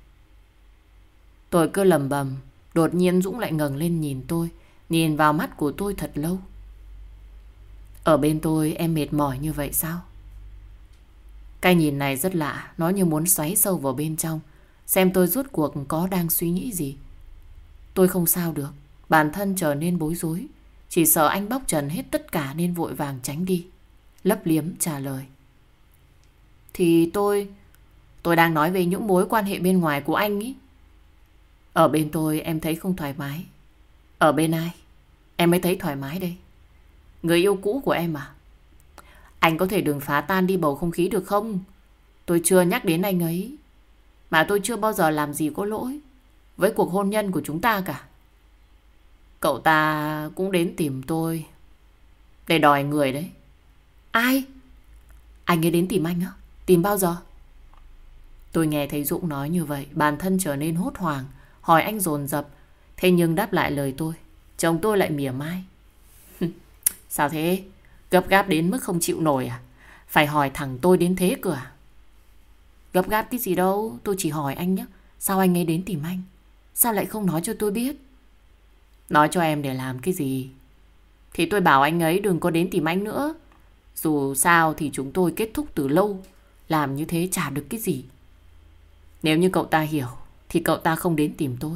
Tôi cứ lầm bầm. Đột nhiên Dũng lại ngẩng lên nhìn tôi, nhìn vào mắt của tôi thật lâu. Ở bên tôi em mệt mỏi như vậy sao? Cái nhìn này rất lạ, nó như muốn xoáy sâu vào bên trong, xem tôi rốt cuộc có đang suy nghĩ gì. Tôi không sao được, bản thân trở nên bối rối. Chỉ sợ anh bóc trần hết tất cả nên vội vàng tránh đi, lấp liếm trả lời. Thì tôi đang nói về những mối quan hệ bên ngoài của anh ý. Ở bên tôi em thấy không thoải mái, Ở bên ai em mới thấy thoải mái đây? Người yêu cũ của em à? Anh có thể đừng phá tan đi bầu không khí được không? Tôi chưa nhắc đến anh ấy. Mà tôi chưa bao giờ làm gì có lỗi với cuộc hôn nhân của chúng ta cả. Cậu ta cũng đến tìm tôi để đòi người đấy. Ai? Anh ấy đến tìm anh á? Tìm bao giờ? Tôi nghe thấy Dũng nói như vậy, bản thân trở nên hốt hoảng, hỏi anh dồn dập. Thế nhưng đáp lại lời tôi, chồng tôi lại mỉa mai. Sao thế? Gấp gáp đến mức không chịu nổi à? Phải hỏi thẳng tôi đến thế cơ à? Gấp gáp cái gì đâu, tôi chỉ hỏi anh nhé. Sao anh ấy đến tìm anh? Sao lại không nói cho tôi biết? Nói cho em để làm cái gì? Thì tôi bảo anh ấy đừng có đến tìm anh nữa. Dù sao thì chúng tôi kết thúc từ lâu. Làm như thế chả được cái gì. Nếu như cậu ta hiểu thì cậu ta không đến tìm tôi.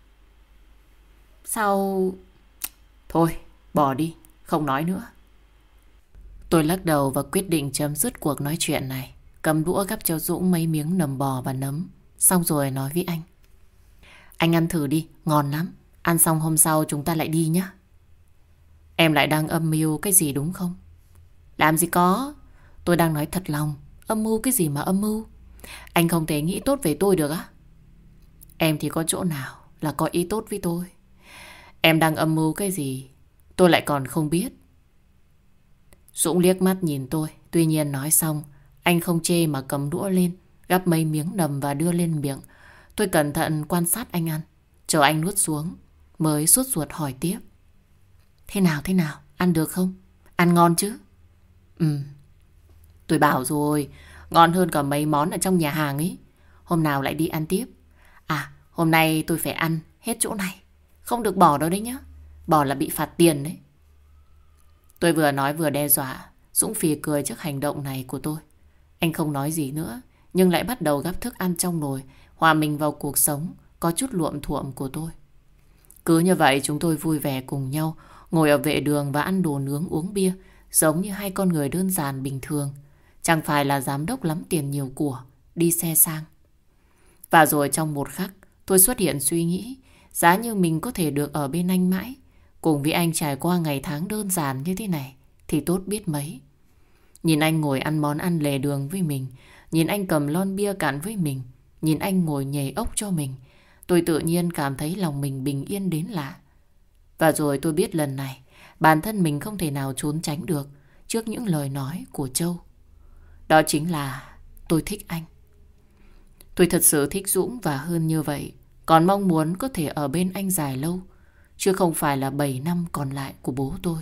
Sao? Thôi, bỏ đi, không nói nữa. Tôi lắc đầu và quyết định chấm dứt cuộc nói chuyện này. Cầm đũa gắp cho Dũng mấy miếng nầm bò và nấm. Xong rồi nói với anh. Anh ăn thử đi, ngon lắm. Ăn xong hôm sau chúng ta lại đi nhé. Em lại đang âm mưu cái gì đúng không? Làm gì có. Tôi đang nói thật lòng. Âm mưu cái gì mà âm mưu? Anh không thể nghĩ tốt về tôi được á? Em thì có chỗ nào là có ý tốt với tôi? Em đang âm mưu cái gì tôi lại còn không biết. Dũng liếc mắt nhìn tôi. Tuy nhiên nói xong, anh không chê mà cầm đũa lên, gắp mấy miếng nầm và đưa lên miệng. Tôi cẩn thận quan sát anh ăn, chờ anh nuốt xuống mới sốt ruột hỏi tiếp. Thế nào, ăn được không? Ăn ngon chứ? Tôi bảo rồi, ngon hơn cả mấy món ở trong nhà hàng ấy. Hôm nào lại đi ăn tiếp. À, hôm nay tôi phải ăn hết chỗ này, không được bỏ đâu đấy nhá. Bỏ là bị phạt tiền đấy. Tôi vừa nói vừa đe dọa. Dũng phì cười trước hành động này của tôi. Anh không nói gì nữa, nhưng lại bắt đầu gắp thức ăn trong nồi, hòa mình vào cuộc sống có chút luộm thuộm của tôi. Cứ như vậy chúng tôi vui vẻ cùng nhau, ngồi ở vệ đường và ăn đồ nướng uống bia, giống như hai con người đơn giản bình thường. Chẳng phải là giám đốc lắm tiền nhiều của, đi xe sang. Và rồi trong một khắc, tôi xuất hiện suy nghĩ, giá như mình có thể được ở bên anh mãi, cùng với anh trải qua ngày tháng đơn giản như thế này, thì tốt biết mấy. Nhìn anh ngồi ăn món ăn lề đường với mình, nhìn anh cầm lon bia cạn với mình, nhìn anh ngồi nhảy ốc cho mình, tôi tự nhiên cảm thấy lòng mình bình yên đến lạ. Và rồi tôi biết lần này, bản thân mình không thể nào trốn tránh được trước những lời nói của Châu. Đó chính là tôi thích anh. Tôi thật sự thích Dũng và hơn như vậy, còn mong muốn có thể ở bên anh dài lâu, chứ không phải là 7 năm còn lại của bố tôi.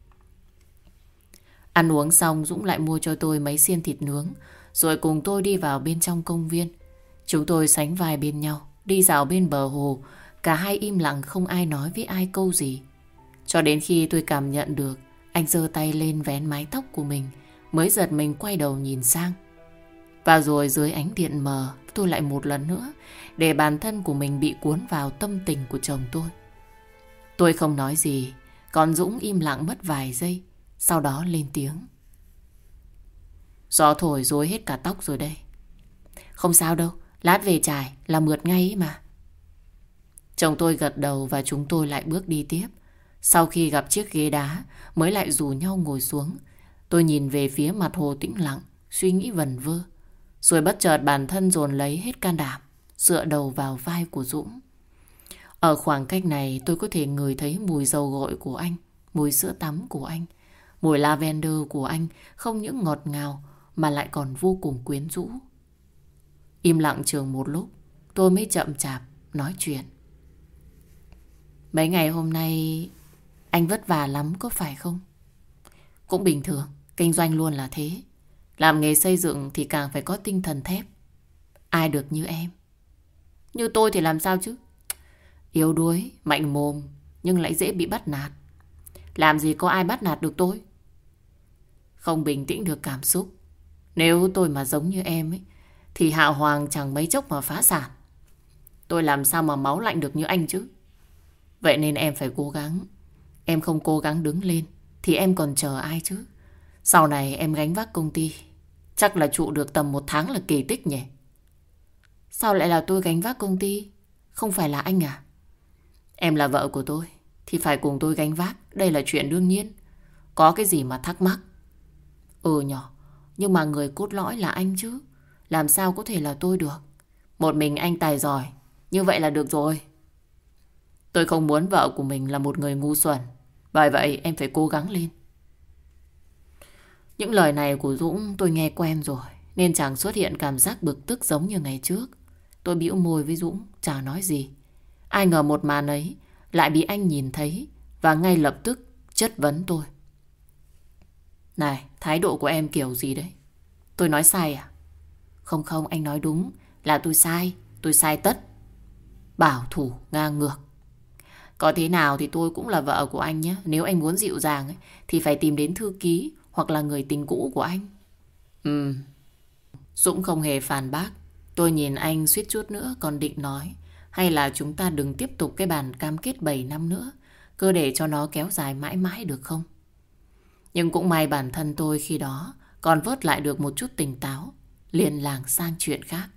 Ăn uống xong Dũng lại mua cho tôi mấy xiên thịt nướng, rồi cùng tôi đi vào bên trong công viên. Chúng tôi sánh vai bên nhau, đi dạo bên bờ hồ, cả hai im lặng không ai nói với ai câu gì. Cho đến khi tôi cảm nhận được anh giơ tay lên vén mái tóc của mình, mới giật mình quay đầu nhìn sang. Và rồi dưới ánh điện mờ, tôi lại một lần nữa để bản thân của mình bị cuốn vào tâm tình của chồng tôi. Tôi không nói gì, còn Dũng im lặng mất vài giây, sau đó lên tiếng. Gió thổi rối hết cả tóc rồi đây. Không sao đâu, lát về chải là mượt ngay ấy mà. Chồng tôi gật đầu và chúng tôi lại bước đi tiếp. Sau khi gặp chiếc ghế đá mới lại rủ nhau ngồi xuống. Tôi nhìn về phía mặt hồ tĩnh lặng, suy nghĩ vẩn vơ. Rồi bất chợt bản thân dồn lấy hết can đảm, dựa đầu vào vai của Dũng. Ở khoảng cách này tôi có thể ngửi thấy mùi dầu gội của anh, mùi sữa tắm của anh, mùi lavender của anh không những ngọt ngào mà lại còn vô cùng quyến rũ. Im lặng chừng một lúc, tôi mới chậm chạp nói chuyện. Mấy ngày hôm nay anh vất vả lắm có phải không? Cũng bình thường, kinh doanh luôn là thế. Làm nghề xây dựng thì càng phải có tinh thần thép. Ai được như em? Như tôi thì làm sao chứ? Yếu đuối, mạnh mồm, nhưng lại dễ bị bắt nạt. Làm gì có ai bắt nạt được tôi? Không bình tĩnh được cảm xúc. Nếu tôi mà giống như em ấy, thì Hạ Hoàng chẳng mấy chốc mà phá sản. Tôi làm sao mà máu lạnh được như anh chứ? Vậy nên em phải cố gắng. Em không cố gắng đứng lên thì em còn chờ ai chứ? Sau này em gánh vác công ty, chắc là trụ được tầm 1 tháng là kỳ tích nhỉ? Sao lại là tôi gánh vác công ty? Không phải là anh à? Em là vợ của tôi, thì phải cùng tôi gánh vác. Đây là chuyện đương nhiên. Có cái gì mà thắc mắc? Ừ nhỏ, nhưng mà người cốt lõi là anh chứ. Làm sao có thể là tôi được? Một mình anh tài giỏi, như vậy là được rồi. Tôi không muốn vợ của mình là một người ngu xuẩn. Bởi vậy em phải cố gắng lên. Những lời này của Dũng tôi nghe quen rồi, nên chẳng xuất hiện cảm giác bực tức giống như ngày trước. Tôi bĩu môi với Dũng, chả nói gì. Ai ngờ một màn ấy lại bị anh nhìn thấy và ngay lập tức chất vấn tôi. Này, thái độ của em kiểu gì đấy? Tôi nói sai à? Không không, anh nói đúng, là tôi sai tất. Bảo thủ, ngang ngược. Có thế nào thì tôi cũng là vợ của anh nhé. Nếu anh muốn dịu dàng ấy, thì phải tìm đến thư ký hoặc là người tình cũ của anh. Dũng không hề phản bác. Tôi nhìn anh suýt chút nữa còn định nói, hay là chúng ta đừng tiếp tục cái bản cam kết 7 năm nữa, cứ để cho nó kéo dài mãi mãi được không? Nhưng cũng may bản thân tôi khi đó còn vớt lại được một chút tỉnh táo, liền lảng sang chuyện khác.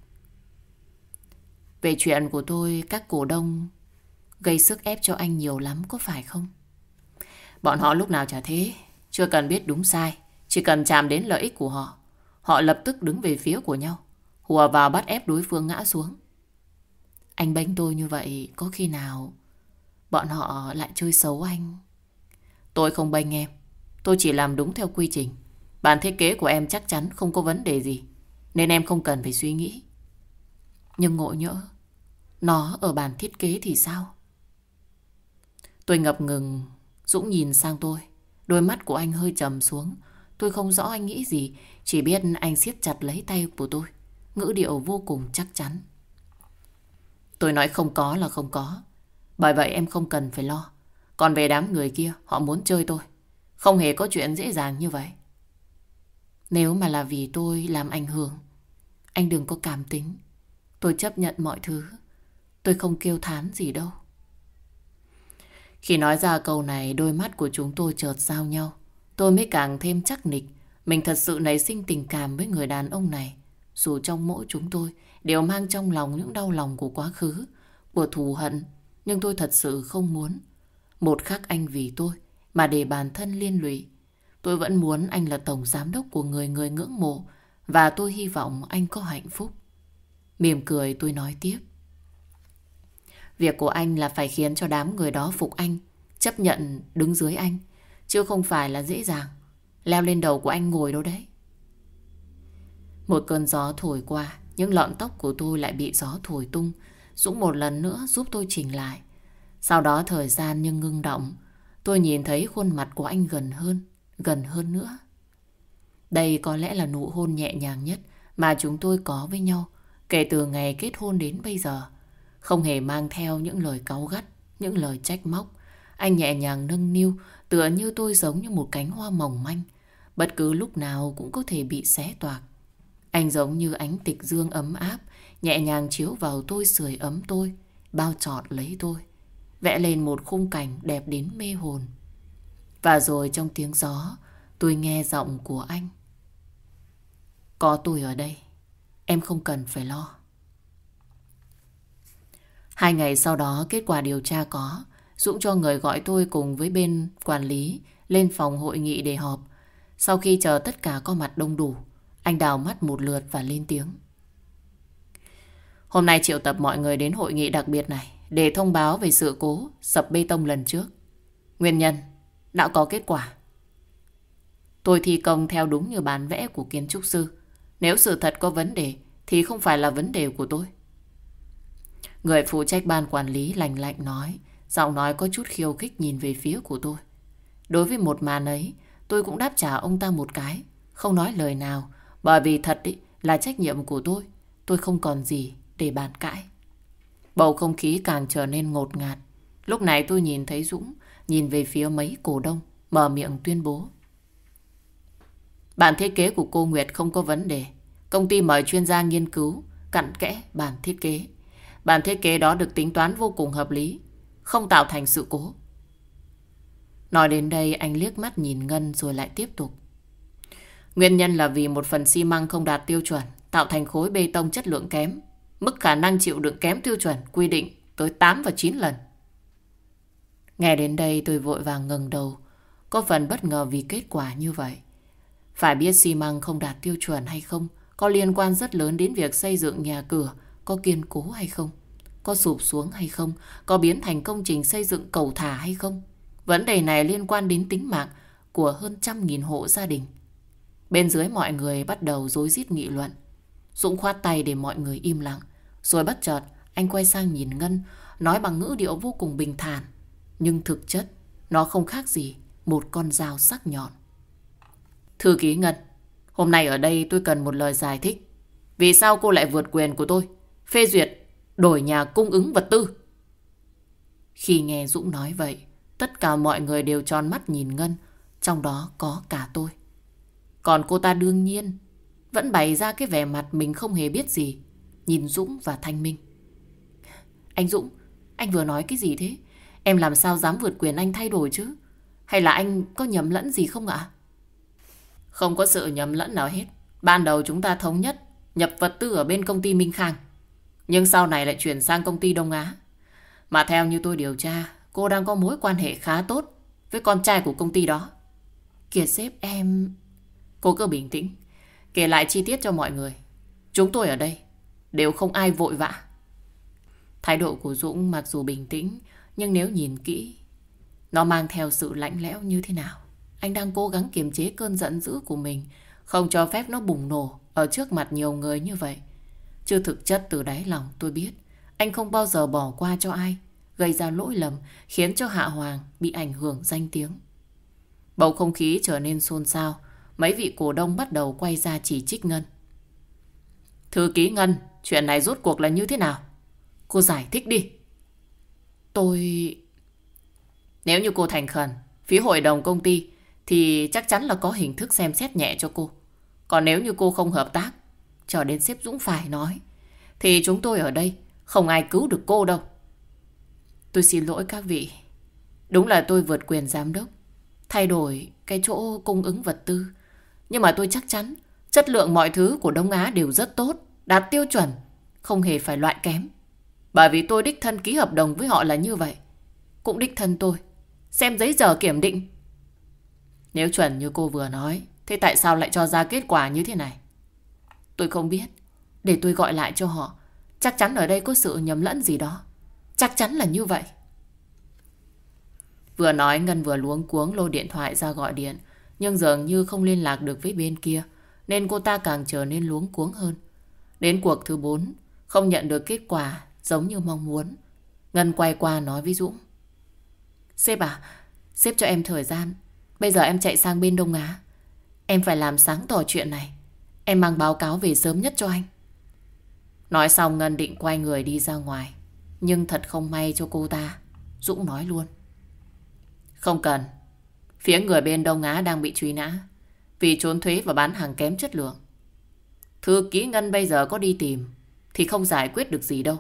Về chuyện của tôi, các cổ đông gây sức ép cho anh nhiều lắm, có phải không? Bọn họ lúc nào chả thế. Chưa cần biết đúng sai, chỉ cần chạm đến lợi ích của họ, họ lập tức đứng về phía của nhau, hùa vào bắt ép đối phương ngã xuống. Anh bênh tôi như vậy, có khi nào bọn họ lại chơi xấu anh? Tôi không bênh em, tôi chỉ làm đúng theo quy trình. Bản thiết kế của em chắc chắn không có vấn đề gì, nên em không cần phải suy nghĩ. Nhưng ngộ nhỡ nó ở bản thiết kế thì sao? Tôi ngập ngừng. Dũng nhìn sang tôi, đôi mắt của anh hơi trầm xuống. Tôi không rõ anh nghĩ gì, chỉ biết anh siết chặt lấy tay của tôi, ngữ điệu vô cùng chắc chắn. Tôi nói không có là không có, bởi vậy em không cần phải lo. Còn về đám người kia, họ muốn chơi tôi, không hề có chuyện dễ dàng như vậy. Nếu mà là vì tôi làm ảnh hưởng, anh đừng có cảm tính. Tôi chấp nhận mọi thứ, tôi không kêu thán gì đâu. Khi nói ra câu này, đôi mắt của chúng tôi chợt giao nhau. Tôi mới càng thêm chắc nịch mình thật sự nảy sinh tình cảm với người đàn ông này. Dù trong mỗi chúng tôi đều mang trong lòng những đau lòng của quá khứ, của thù hận, nhưng tôi thật sự không muốn một khắc anh vì tôi mà để bản thân liên lụy. Tôi vẫn muốn anh là tổng giám đốc của người người ngưỡng mộ, và tôi hy vọng anh có hạnh phúc. Mỉm cười tôi nói tiếp. Việc của anh là phải khiến cho đám người đó phục anh, chấp nhận đứng dưới anh, chứ không phải là dễ dàng leo lên đầu của anh ngồi đâu đấy. Một cơn gió thổi qua, những lọn tóc của tôi lại bị gió thổi tung. Dũng một lần nữa giúp tôi chỉnh lại. Sau đó thời gian nhưng ngưng động, tôi nhìn thấy khuôn mặt của anh gần hơn nữa. Đây có lẽ là nụ hôn nhẹ nhàng nhất mà chúng tôi có với nhau kể từ ngày kết hôn đến bây giờ. Không hề mang theo những lời cáu gắt, những lời trách móc. Anh nhẹ nhàng nâng niu, tựa như tôi giống như một cánh hoa mỏng manh, bất cứ lúc nào cũng có thể bị xé toạc. Anh giống như ánh tịch dương ấm áp, nhẹ nhàng chiếu vào tôi, sưởi ấm tôi, bao trọn lấy tôi, vẽ lên một khung cảnh đẹp đến mê hồn. Và rồi trong tiếng gió, tôi nghe giọng của anh. Có tôi ở đây, em không cần phải lo. 2 ngày sau đó, kết quả điều tra có. Dũng cho người gọi tôi cùng với bên quản lý lên phòng hội nghị để họp. Sau khi chờ tất cả có mặt đông đủ, anh đào mắt một lượt và lên tiếng. Hôm nay triệu tập mọi người đến hội nghị đặc biệt này để thông báo về sự cố sập bê tông lần trước. Nguyên nhân đã có kết quả. Tôi thi công theo đúng như bản vẽ của kiến trúc sư. Nếu sự thật có vấn đề thì không phải là vấn đề của tôi. Người phụ trách ban quản lý lạnh lạnh nói, giọng nói có chút khiêu khích nhìn về phía của tôi. Đối với một màn ấy, tôi cũng đáp trả ông ta một cái, không nói lời nào, bởi vì thật ý, là trách nhiệm của tôi không còn gì để bàn cãi. Bầu không khí càng trở nên ngột ngạt. Lúc này tôi nhìn thấy Dũng nhìn về phía mấy cổ đông, mở miệng tuyên bố. Bản thiết kế của cô Nguyệt không có vấn đề. Công ty mời chuyên gia nghiên cứu cặn kẽ bản thiết kế. Bản thiết kế đó được tính toán vô cùng hợp lý, không tạo thành sự cố. Nói đến đây anh liếc mắt nhìn Ngân rồi lại tiếp tục. Nguyên nhân là vì một phần xi măng không đạt tiêu chuẩn, tạo thành khối bê tông chất lượng kém. Mức khả năng chịu đựng kém tiêu chuẩn quy định tới 8 và 9 lần. Nghe đến đây tôi vội vàng ngẩng đầu, có phần bất ngờ vì kết quả như vậy. Phải biết xi măng không đạt tiêu chuẩn hay không có liên quan rất lớn đến việc xây dựng nhà cửa có kiên cố hay không, có sụp xuống hay không, có biến thành công trình xây dựng cầu thả hay không. Vấn đề này liên quan đến tính mạng của hơn 100.000 hộ gia đình. Bên dưới mọi người bắt đầu rối rít nghị luận. Dũng khoát tay để mọi người im lặng. Rồi bất chợt anh quay sang nhìn Ngân, nói bằng ngữ điệu vô cùng bình thản. Nhưng thực chất nó không khác gì một con dao sắc nhọn. Thư ký Ngân, hôm nay ở đây tôi cần một lời giải thích. Vì sao cô lại vượt quyền của tôi, phê duyệt đổi nhà cung ứng vật tư? Khi nghe Dũng nói vậy, tất cả mọi người đều tròn mắt nhìn Ngân, trong đó có cả tôi. Còn cô ta đương nhiên vẫn bày ra cái vẻ mặt mình không hề biết gì, nhìn Dũng và Thanh Minh. Anh Dũng, anh vừa nói cái gì thế? Em làm sao dám vượt quyền anh thay đổi chứ? Hay là anh có nhầm lẫn gì không ạ? Không có sự nhầm lẫn nào hết. Ban đầu chúng ta thống nhất nhập vật tư ở bên công ty Minh Khang, nhưng sau này lại chuyển sang công ty Đông Á. Mà theo như tôi điều tra, cô đang có mối quan hệ khá tốt với con trai của công ty đó. Kìa sếp em... Cô cứ bình tĩnh, kể lại chi tiết cho mọi người. Chúng tôi ở đây đều không ai vội vã. Thái độ của Dũng mặc dù bình tĩnh, nhưng nếu nhìn kỹ, nó mang theo sự lạnh lẽo như thế nào. Anh đang cố gắng kiềm chế cơn giận dữ của mình, không cho phép nó bùng nổ ở trước mặt nhiều người như vậy. Chứ thực chất từ đáy lòng tôi biết anh không bao giờ bỏ qua cho ai, gây ra lỗi lầm khiến cho Hạ Hoàng bị ảnh hưởng danh tiếng. Bầu không khí trở nên xôn xao. Mấy vị cổ đông bắt đầu quay ra chỉ trích Ngân. Thư ký Ngân, chuyện này rốt cuộc là như thế nào? Cô giải thích đi. Nếu như cô thành khẩn phía hội đồng công ty thì chắc chắn là có hình thức xem xét nhẹ cho cô. Còn nếu như cô không hợp tác, chờ đến sếp Dũng phải nói, thì chúng tôi ở đây không ai cứu được cô đâu. Tôi xin lỗi các vị. Đúng là tôi vượt quyền giám đốc, thay đổi cái chỗ cung ứng vật tư. Nhưng mà tôi chắc chắn chất lượng mọi thứ của Đông Á đều rất tốt, đạt tiêu chuẩn, không hề phải loại kém. Bởi vì tôi đích thân ký hợp đồng với họ là như vậy. Cũng đích thân tôi xem giấy tờ kiểm định. Nếu chuẩn như cô vừa nói, thế tại sao lại cho ra kết quả như thế này? Tôi không biết. Để tôi gọi lại cho họ. Chắc chắn ở đây có sự nhầm lẫn gì đó. Chắc chắn là như vậy. Vừa nói Ngân vừa luống cuống lôi điện thoại ra gọi điện. Nhưng dường như không liên lạc được với bên kia, nên cô ta càng trở nên luống cuống hơn. Đến cuộc thứ 4, không nhận được kết quả giống như mong muốn. Ngân quay qua nói với Dũng. Sếp à, sếp cho em thời gian. Bây giờ em chạy sang bên Đông Á. Em phải làm sáng tỏ chuyện này. Em mang báo cáo về sớm nhất cho anh. Nói xong Ngân định quay người đi ra ngoài. Nhưng thật không may cho cô ta, Dũng nói luôn. Không cần. Phía người bên Đông Á đang bị truy nã vì trốn thuế và bán hàng kém chất lượng. Thư ký Ngân bây giờ có đi tìm thì không giải quyết được gì đâu.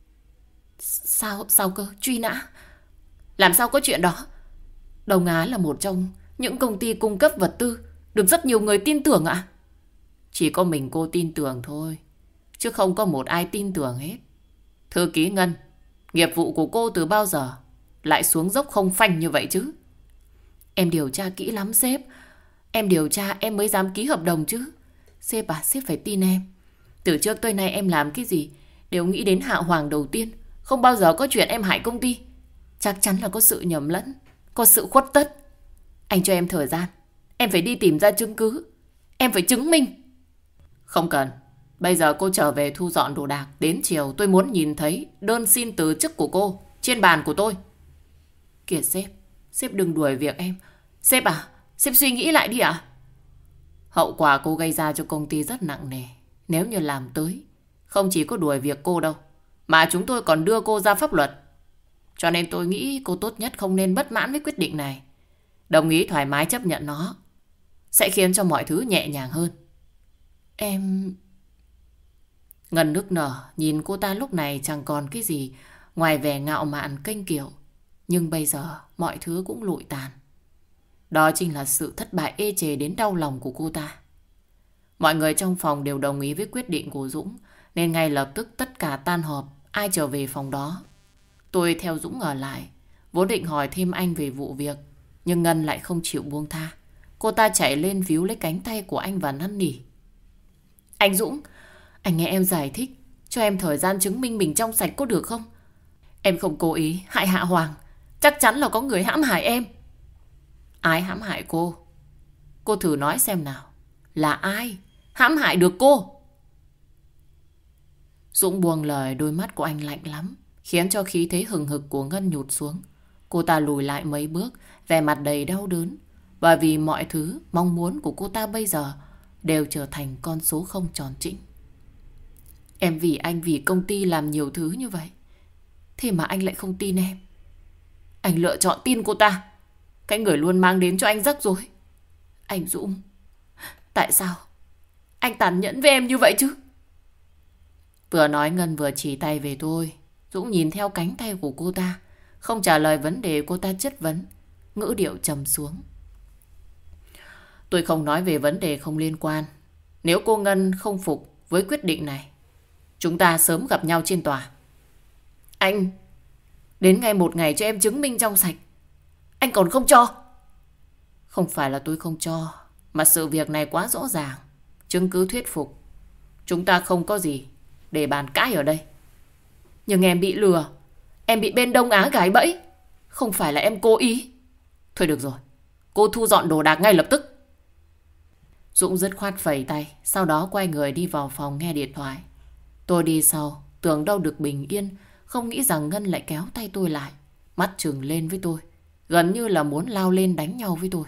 Sao cơ? Truy nã? Làm sao có chuyện đó? Đông Á là một trong những công ty cung cấp vật tư được rất nhiều người tin tưởng ạ. Chỉ có mình cô tin tưởng thôi, chứ không có một ai tin tưởng hết. Thư ký Ngân, nghiệp vụ của cô từ bao giờ lại xuống dốc không phanh như vậy chứ? Em điều tra kỹ lắm sếp. Em điều tra em mới dám ký hợp đồng chứ. Sếp à, sếp phải tin em. Từ trước tới nay em làm cái gì đều nghĩ đến Hạ Hoàng đầu tiên. Không bao giờ có chuyện em hại công ty. Chắc chắn là có sự nhầm lẫn, có sự khuất tất. Anh cho em thời gian. Em phải đi tìm ra chứng cứ. Em phải chứng minh. Không cần. Bây giờ cô trở về thu dọn đồ đạc. Đến chiều tôi muốn nhìn thấy đơn xin từ chức của cô trên bàn của tôi. Kìa sếp, sếp đừng đuổi việc em. Sếp à, sếp suy nghĩ lại đi ạ. Hậu quả cô gây ra cho công ty rất nặng nề. Nếu như làm tới, không chỉ có đuổi việc cô đâu, mà chúng tôi còn đưa cô ra pháp luật. Cho nên tôi nghĩ cô tốt nhất không nên bất mãn với quyết định này. Đồng ý thoải mái chấp nhận nó sẽ khiến cho mọi thứ nhẹ nhàng hơn. Em... Ngân nức nở nhìn cô ta lúc này chẳng còn cái gì ngoài vẻ ngạo mạn kênh kiệu. Nhưng bây giờ mọi thứ cũng lụi tàn. Đó chính là sự thất bại ê chề đến đau lòng của cô ta. Mọi người trong phòng đều đồng ý với quyết định của Dũng, nên ngay lập tức tất cả tan họp, ai trở về phòng đó. Tôi theo Dũng ở lại. Vốn định hỏi thêm anh về vụ việc, nhưng Ngân lại không chịu buông tha. Cô ta chạy lên víu lấy cánh tay của anh và năn nỉ. Anh Dũng, anh nghe em giải thích, cho em thời gian chứng minh mình trong sạch có được không? Em không cố ý hại Hạ Hoàng. Chắc chắn là có người hãm hại em. Ai hãm hại cô? Cô thử nói xem nào. Là ai hãm hại được cô? Dũng buông lời, đôi mắt của anh lạnh lắm, khiến cho khí thế hừng hực của Ngân nhụt xuống. Cô ta lùi lại mấy bước, vẻ mặt đầy đau đớn. Bởi vì mọi thứ mong muốn của cô ta bây giờ đều trở thành con số không tròn trĩnh. Em vì anh, vì công ty làm nhiều thứ như vậy, thế mà anh lại không tin em. Anh lựa chọn tin cô ta, cái người luôn mang đến cho anh rắc rối. Anh Dũng, tại sao anh tàn nhẫn với em như vậy chứ? Vừa nói Ngân vừa chỉ tay về tôi. Dũng nhìn theo cánh tay của cô ta, không trả lời vấn đề cô ta chất vấn, ngữ điệu trầm xuống. Tôi không nói về vấn đề không liên quan. Nếu cô Ngân không phục với quyết định này, chúng ta sớm gặp nhau trên tòa. Anh, đến ngày một ngày cho em chứng minh trong sạch, anh còn không cho. Không phải là tôi không cho, mà sự việc này quá rõ ràng, chứng cứ thuyết phục. Chúng ta không có gì để bàn cãi ở đây. Nhưng em bị lừa, em bị bên Đông Á gài bẫy, không phải là em cố ý. Thôi được rồi, cô thu dọn đồ đạc ngay lập tức. Dũng dứt khoát phẩy tay, sau đó quay người đi vào phòng nghe điện thoại. Tôi đi sau, tưởng đâu được bình yên, không nghĩ rằng Ngân lại kéo tay tôi lại, mắt trừng lên với tôi, gần như là muốn lao lên đánh nhau với tôi.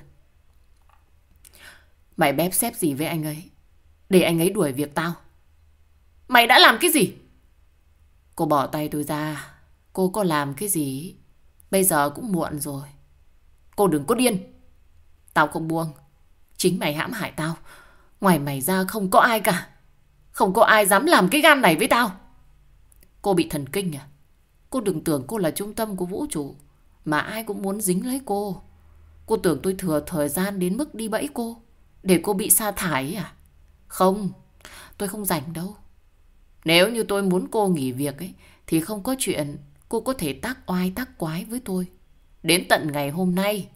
Mày bép xép gì với anh ấy, để anh ấy đuổi việc tao? Mày đã làm cái gì? Cô bỏ tay tôi ra. Cô có làm cái gì? Bây giờ cũng muộn rồi. Cô đừng có điên. Tao không buông. Chính mày hãm hại tao. Ngoài mày ra không có ai cả. Không có ai dám làm cái gan này với tao. Cô bị thần kinh à? Cô đừng tưởng cô là trung tâm của vũ trụ mà ai cũng muốn dính lấy cô. Cô tưởng tôi thừa thời gian đến mức đi bẫy cô, để cô bị sa thải à? Không, tôi không rảnh đâu. Nếu như tôi muốn cô nghỉ việc ấy, thì không có chuyện cô có thể tác oai tác quái với tôi đến tận ngày hôm nay.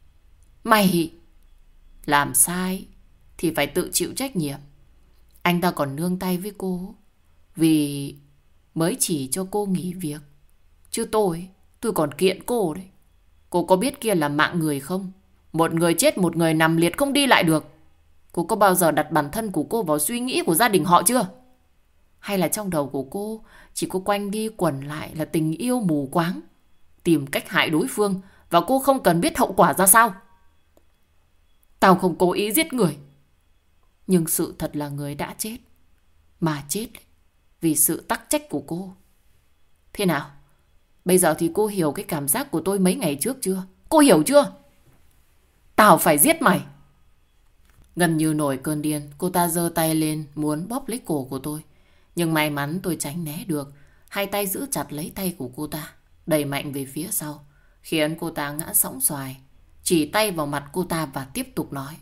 Mày làm sai thì phải tự chịu trách nhiệm. Anh ta còn nương tay với cô vì mới chỉ cho cô nghỉ việc. Chứ tôi còn kiện cô đấy. Cô có biết kia là mạng người không? Một người chết, một người nằm liệt không đi lại được. Cô có bao giờ đặt bản thân của cô vào suy nghĩ của gia đình họ chưa? Hay là trong đầu của cô chỉ có quanh đi quẩn lại là tình yêu mù quáng, tìm cách hại đối phương, và cô không cần biết hậu quả ra sao? Tao không cố ý giết người, nhưng sự thật là người đã chết. Mà chết vì sự tắc trách của cô. Thế nào? Bây giờ thì cô hiểu cái cảm giác của tôi mấy ngày trước chưa? Cô hiểu chưa? Tao phải giết mày. Gần như nổi cơn điên, cô ta giơ tay lên muốn bóp lấy cổ của tôi. Nhưng may mắn tôi tránh né được. Hai tay giữ chặt lấy tay của cô ta, đẩy mạnh về phía sau, khiến cô ta ngã sõng xoài, chỉ tay vào mặt cô ta và tiếp tục nói.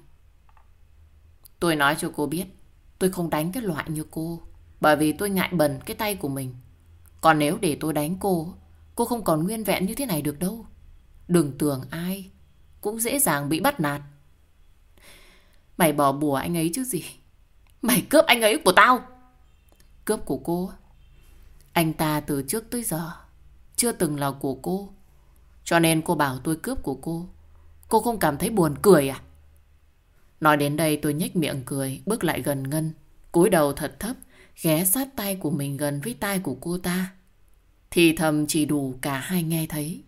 Tôi nói cho cô biết, tôi không đánh cái loại như cô, bởi vì tôi ngại bẩn cái tay của mình. Còn nếu để tôi đánh cô không còn nguyên vẹn như thế này được đâu. Đừng tưởng ai cũng dễ dàng bị bắt nạt. Mày bỏ bùa anh ấy chứ gì. Mày cướp anh ấy của tao. Cướp của cô? Anh ta từ trước tới giờ chưa từng là của cô. Cho nên cô bảo tôi cướp của cô không cảm thấy buồn cười à? Nói đến đây tôi nhếch miệng cười, bước lại gần Ngân, cúi đầu thật thấp, ghé sát tay của mình gần với tai của cô ta, thì thầm chỉ đủ cả hai nghe thấy.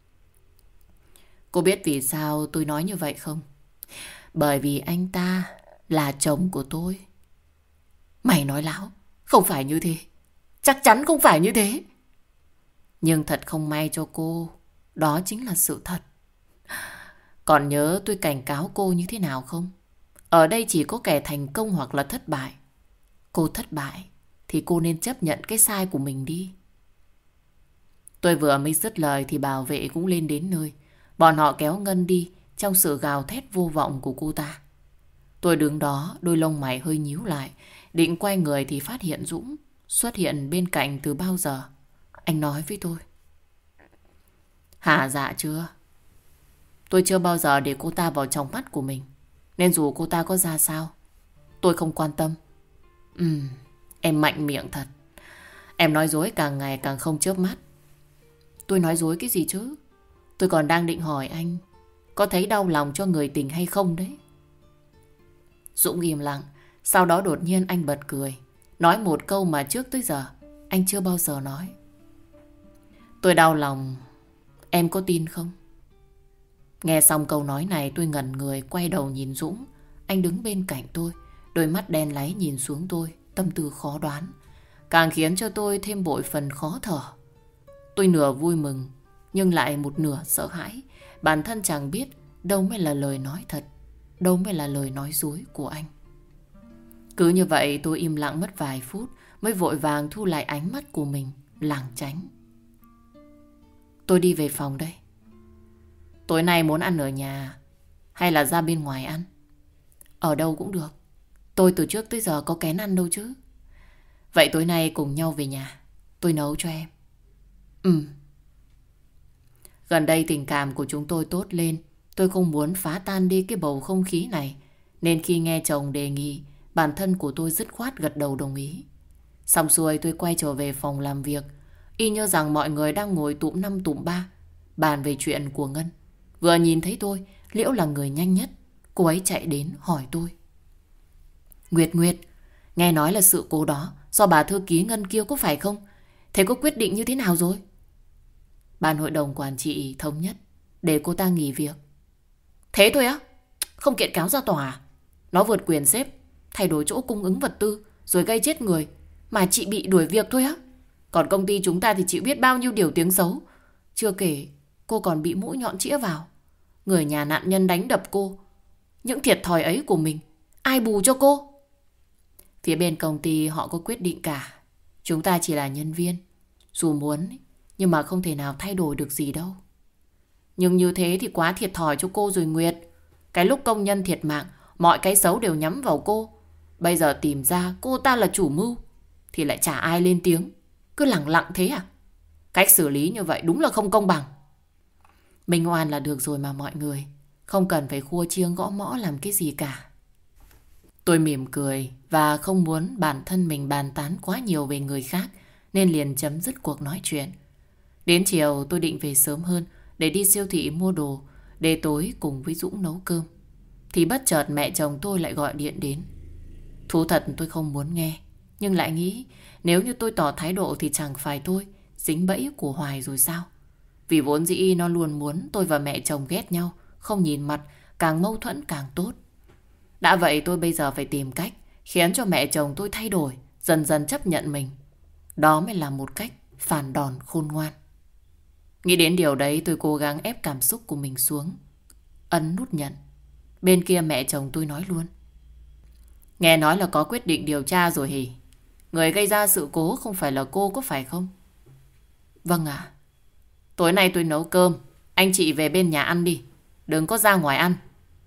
Cô biết vì sao tôi nói như vậy không? Bởi vì anh ta là chồng của tôi. Mày nói láo, không phải như thế. Chắc chắn không phải như thế. Nhưng thật không may cho cô, đó chính là sự thật. Còn nhớ tôi cảnh cáo cô như thế nào không? Ở đây chỉ có kẻ thành công hoặc là thất bại. Cô thất bại thì cô nên chấp nhận cái sai của mình đi. Tôi vừa mới dứt lời thì bảo vệ cũng lên đến nơi. Bọn họ kéo Ngân đi trong sự gào thét vô vọng của cô ta. Tôi đứng đó, đôi lông mày hơi nhíu lại, định quay người thì phát hiện Dũng xuất hiện bên cạnh từ bao giờ. Anh nói với tôi. Hả, dạ chưa. Tôi chưa bao giờ để cô ta vào trong mắt của mình. Nên dù cô ta có ra sao, tôi không quan tâm. Em mạnh miệng thật. Em nói dối càng ngày càng không chớp mắt. Tôi nói dối cái gì chứ? Tôi còn đang định hỏi anh có thấy đau lòng cho người tình hay không đấy. Dũng im lặng. Sau đó đột nhiên anh bật cười, nói một câu mà trước tới giờ anh chưa bao giờ nói. Tôi đau lòng, em có tin không? Nghe xong câu nói này tôi ngẩn người, quay đầu nhìn Dũng. Anh đứng bên cạnh tôi, đôi mắt đen láy nhìn xuống tôi, tâm tư khó đoán, càng khiến cho tôi thêm bội phần khó thở. Tôi nửa vui mừng, nhưng lại một nửa sợ hãi. Bản thân chẳng biết đâu mới là lời nói thật, đâu mới là lời nói dối của anh. Cứ như vậy tôi im lặng mất vài phút, mới vội vàng thu lại ánh mắt của mình, lảng tránh. Tôi đi về phòng đây. Tối nay muốn ăn ở nhà hay là ra bên ngoài ăn? Ở đâu cũng được. Tôi từ trước tới giờ có kén ăn đâu chứ. Vậy tối nay cùng nhau về nhà, tôi nấu cho em. Gần đây tình cảm của chúng tôi tốt lên. Tôi không muốn phá tan đi cái bầu không khí này, nên khi nghe chồng đề nghị, bản thân của tôi dứt khoát gật đầu đồng ý. Xong xuôi tôi quay trở về phòng làm việc, y như rằng mọi người đang ngồi tụm năm tụm ba bàn về chuyện của Ngân. Vừa nhìn thấy tôi, Liễu là người nhanh nhất. Cô ấy chạy đến hỏi tôi. Nguyệt, nghe nói là sự cố đó do bà thư ký Ngân kia có phải không? Thế có quyết định như thế nào rồi? Ban hội đồng quản trị thống nhất để cô ta nghỉ việc. Thế thôi á? Không kiện cáo ra tòa à? Nó vượt quyền sếp, thay đổi chỗ cung ứng vật tư, rồi gây chết người, mà chị bị đuổi việc thôi á? Còn công ty chúng ta thì chịu biết bao nhiêu điều tiếng xấu. Chưa kể cô còn bị mũi nhọn chĩa vào. Người nhà nạn nhân đánh đập cô. Những thiệt thòi ấy của mình ai bù cho cô? Phía bên công ty họ có quyết định cả. Chúng ta chỉ là nhân viên. Dù muốn nhưng mà không thể nào thay đổi được gì đâu. Nhưng như thế thì quá thiệt thòi cho cô rồi Nguyệt. Cái lúc công nhân thiệt mạng, mọi cái xấu đều nhắm vào cô. Bây giờ tìm ra cô ta là chủ mưu thì lại chả ai lên tiếng, cứ lẳng lặng thế à? Cách xử lý như vậy đúng là không công bằng. Minh oan là được rồi mà mọi người, không cần phải khua chiêng gõ mõ làm cái gì cả. Tôi mỉm cười và không muốn bản thân mình bàn tán quá nhiều về người khác, nên liền chấm dứt cuộc nói chuyện. Đến chiều tôi định về sớm hơn để đi siêu thị mua đồ, để tối cùng với Dũng nấu cơm. Thì bất chợt mẹ chồng tôi lại gọi điện đến. Thú thật tôi không muốn nghe, nhưng lại nghĩ nếu như tôi tỏ thái độ thì chẳng phải tôi dính bẫy của Hoài rồi sao? Vì vốn dĩ nó luôn muốn tôi và mẹ chồng ghét nhau, không nhìn mặt, càng mâu thuẫn càng tốt. Đã vậy tôi bây giờ phải tìm cách khiến cho mẹ chồng tôi thay đổi, dần dần chấp nhận mình. Đó mới là một cách phản đòn khôn ngoan. Nghĩ đến điều đấy tôi cố gắng ép cảm xúc của mình xuống, ấn nút nhận. Bên kia mẹ chồng tôi nói luôn. Nghe nói là có quyết định điều tra rồi hỉ? Người gây ra sự cố không phải là cô có phải không? Vâng ạ. Tối nay tôi nấu cơm, anh chị về bên nhà ăn đi, đừng có ra ngoài ăn.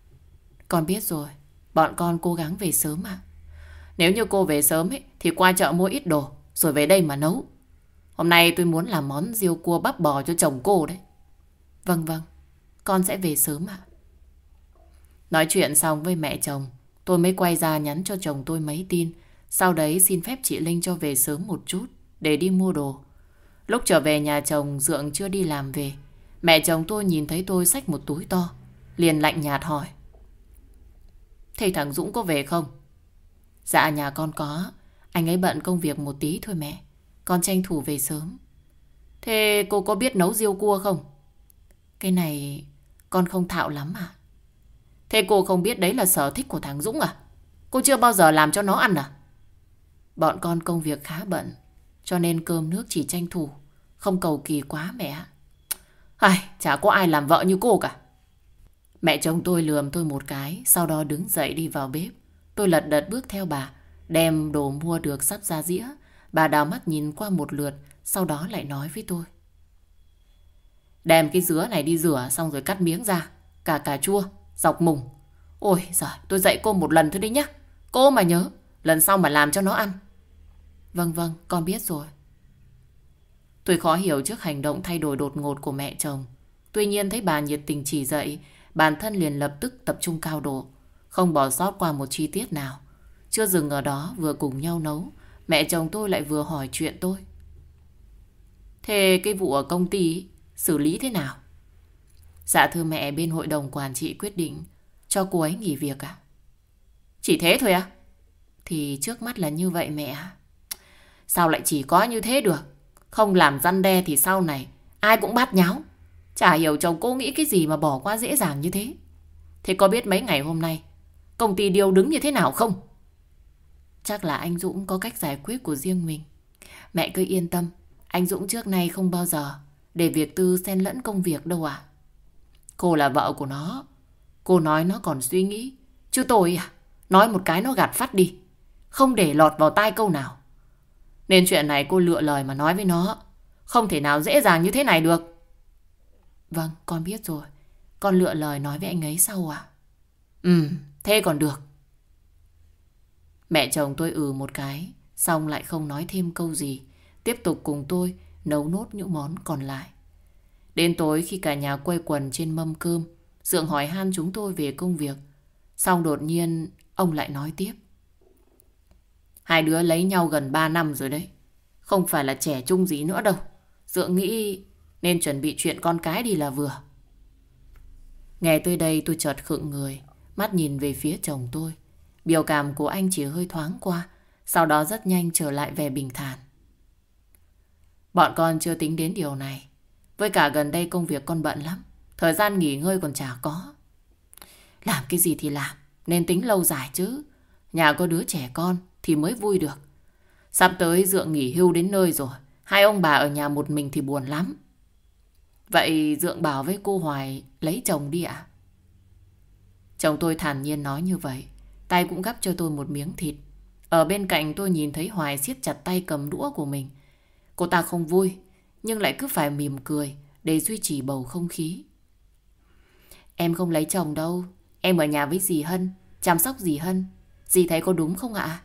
Con biết rồi, bọn con cố gắng về sớm ạ. Nếu như cô về sớm ấy, thì qua chợ mua ít đồ rồi về đây mà nấu. Hôm nay tôi muốn làm món riêu cua bắp bò cho chồng cô đấy. Vâng, con sẽ về sớm ạ. Nói chuyện xong với mẹ chồng, tôi mới quay ra nhắn cho chồng tôi mấy tin. Sau đấy xin phép chị Linh cho về sớm một chút để đi mua đồ. Lúc trở về nhà chồng, Dượng chưa đi làm về. Mẹ chồng tôi nhìn thấy tôi xách một túi to, liền lạnh nhạt hỏi. Thế thằng Dũng có về không? Dạ nhà con có. Anh ấy bận công việc một tí thôi mẹ. Con tranh thủ về sớm. Thế cô có biết nấu riêu cua không? Cái này con không thạo lắm à? Thế cô không biết đấy là sở thích của thằng Dũng à? Cô chưa bao giờ làm cho nó ăn à? Bọn con công việc khá bận, cho nên cơm nước chỉ tranh thủ, không cầu kỳ quá mẹ ạ. Chả có ai làm vợ như cô cả. Mẹ chồng tôi lườm tôi một cái, sau đó đứng dậy đi vào bếp. Tôi lật đật bước theo bà, đem đồ mua được sắp ra dĩa. Bà đào mắt nhìn qua một lượt, sau đó lại nói với tôi. Đem cái dứa này đi rửa xong rồi cắt miếng ra, cả cà chua, dọc mùng. Ôi giời, tôi dạy cô một lần thôi đi nhá. Cô mà nhớ, lần sau mà làm cho nó ăn. Vâng, con biết rồi. Tôi khó hiểu trước hành động thay đổi đột ngột của mẹ chồng. Tuy nhiên thấy bà nhiệt tình chỉ dạy, bản thân liền lập tức tập trung cao độ, không bỏ sót qua một chi tiết nào. Chưa dừng ở đó, vừa cùng nhau nấu, mẹ chồng tôi lại vừa hỏi chuyện tôi. Thế cái vụ ở công ty ý, xử lý thế nào? Dạ thưa mẹ, bên hội đồng quản trị quyết định cho cô ấy nghỉ việc à? Chỉ thế thôi à? Thì trước mắt là như vậy mẹ. Sao lại chỉ có như thế được? Không làm răn đe thì sau này ai cũng bát nháo. Chả hiểu chồng cô nghĩ cái gì mà bỏ qua dễ dàng như thế. Thế có biết mấy ngày hôm nay công ty điêu đứng như thế nào không? Chắc là anh Dũng có cách giải quyết của riêng mình. Mẹ cứ yên tâm, anh Dũng trước nay không bao giờ để việc tư xen lẫn công việc đâu à. Cô là vợ của nó, cô nói nó còn suy nghĩ. Chứ tôi à, nói một cái nó gạt phắt đi, không để lọt vào tai câu nào. Nên chuyện này cô lựa lời mà nói với nó, không thể nào dễ dàng như thế này được. Vâng, con biết rồi. Con lựa lời nói với anh ấy sau à? Thế còn được. Mẹ chồng tôi một cái, xong lại không nói thêm câu gì, tiếp tục cùng tôi nấu nốt những món còn lại. Đến tối khi cả nhà quây quần trên mâm cơm, Dượng hỏi han chúng tôi về công việc. Xong đột nhiên ông lại nói tiếp. Hai đứa lấy nhau gần 3 năm rồi đấy, không phải là trẻ trung gì nữa đâu. Dượng nghĩ nên chuẩn bị chuyện con cái đi là vừa. Nghe tới đây tôi chợt khựng người, mắt nhìn về phía chồng tôi. Biểu cảm của anh chỉ hơi thoáng qua, sau đó rất nhanh trở lại vẻ bình thản. Bọn con chưa tính đến điều này. Với cả gần đây công việc con bận lắm, thời gian nghỉ ngơi còn chả có. Làm cái gì thì làm, nên tính lâu dài chứ. Nhà có đứa trẻ con thì mới vui được. Sắp tới Dượng nghỉ hưu đến nơi rồi, hai ông bà ở nhà một mình thì buồn lắm. Vậy Dượng bảo với cô Hoài lấy chồng đi ạ? Chồng tôi thản nhiên nói như vậy, tay cũng gắp cho tôi một miếng thịt. Ở bên cạnh tôi nhìn thấy Hoài siết chặt tay cầm đũa của mình. Cô ta không vui, nhưng lại cứ phải mỉm cười để duy trì bầu không khí. Em không lấy chồng đâu, em ở nhà với dì Hân, chăm sóc dì Hân. Dì thấy có đúng không ạ?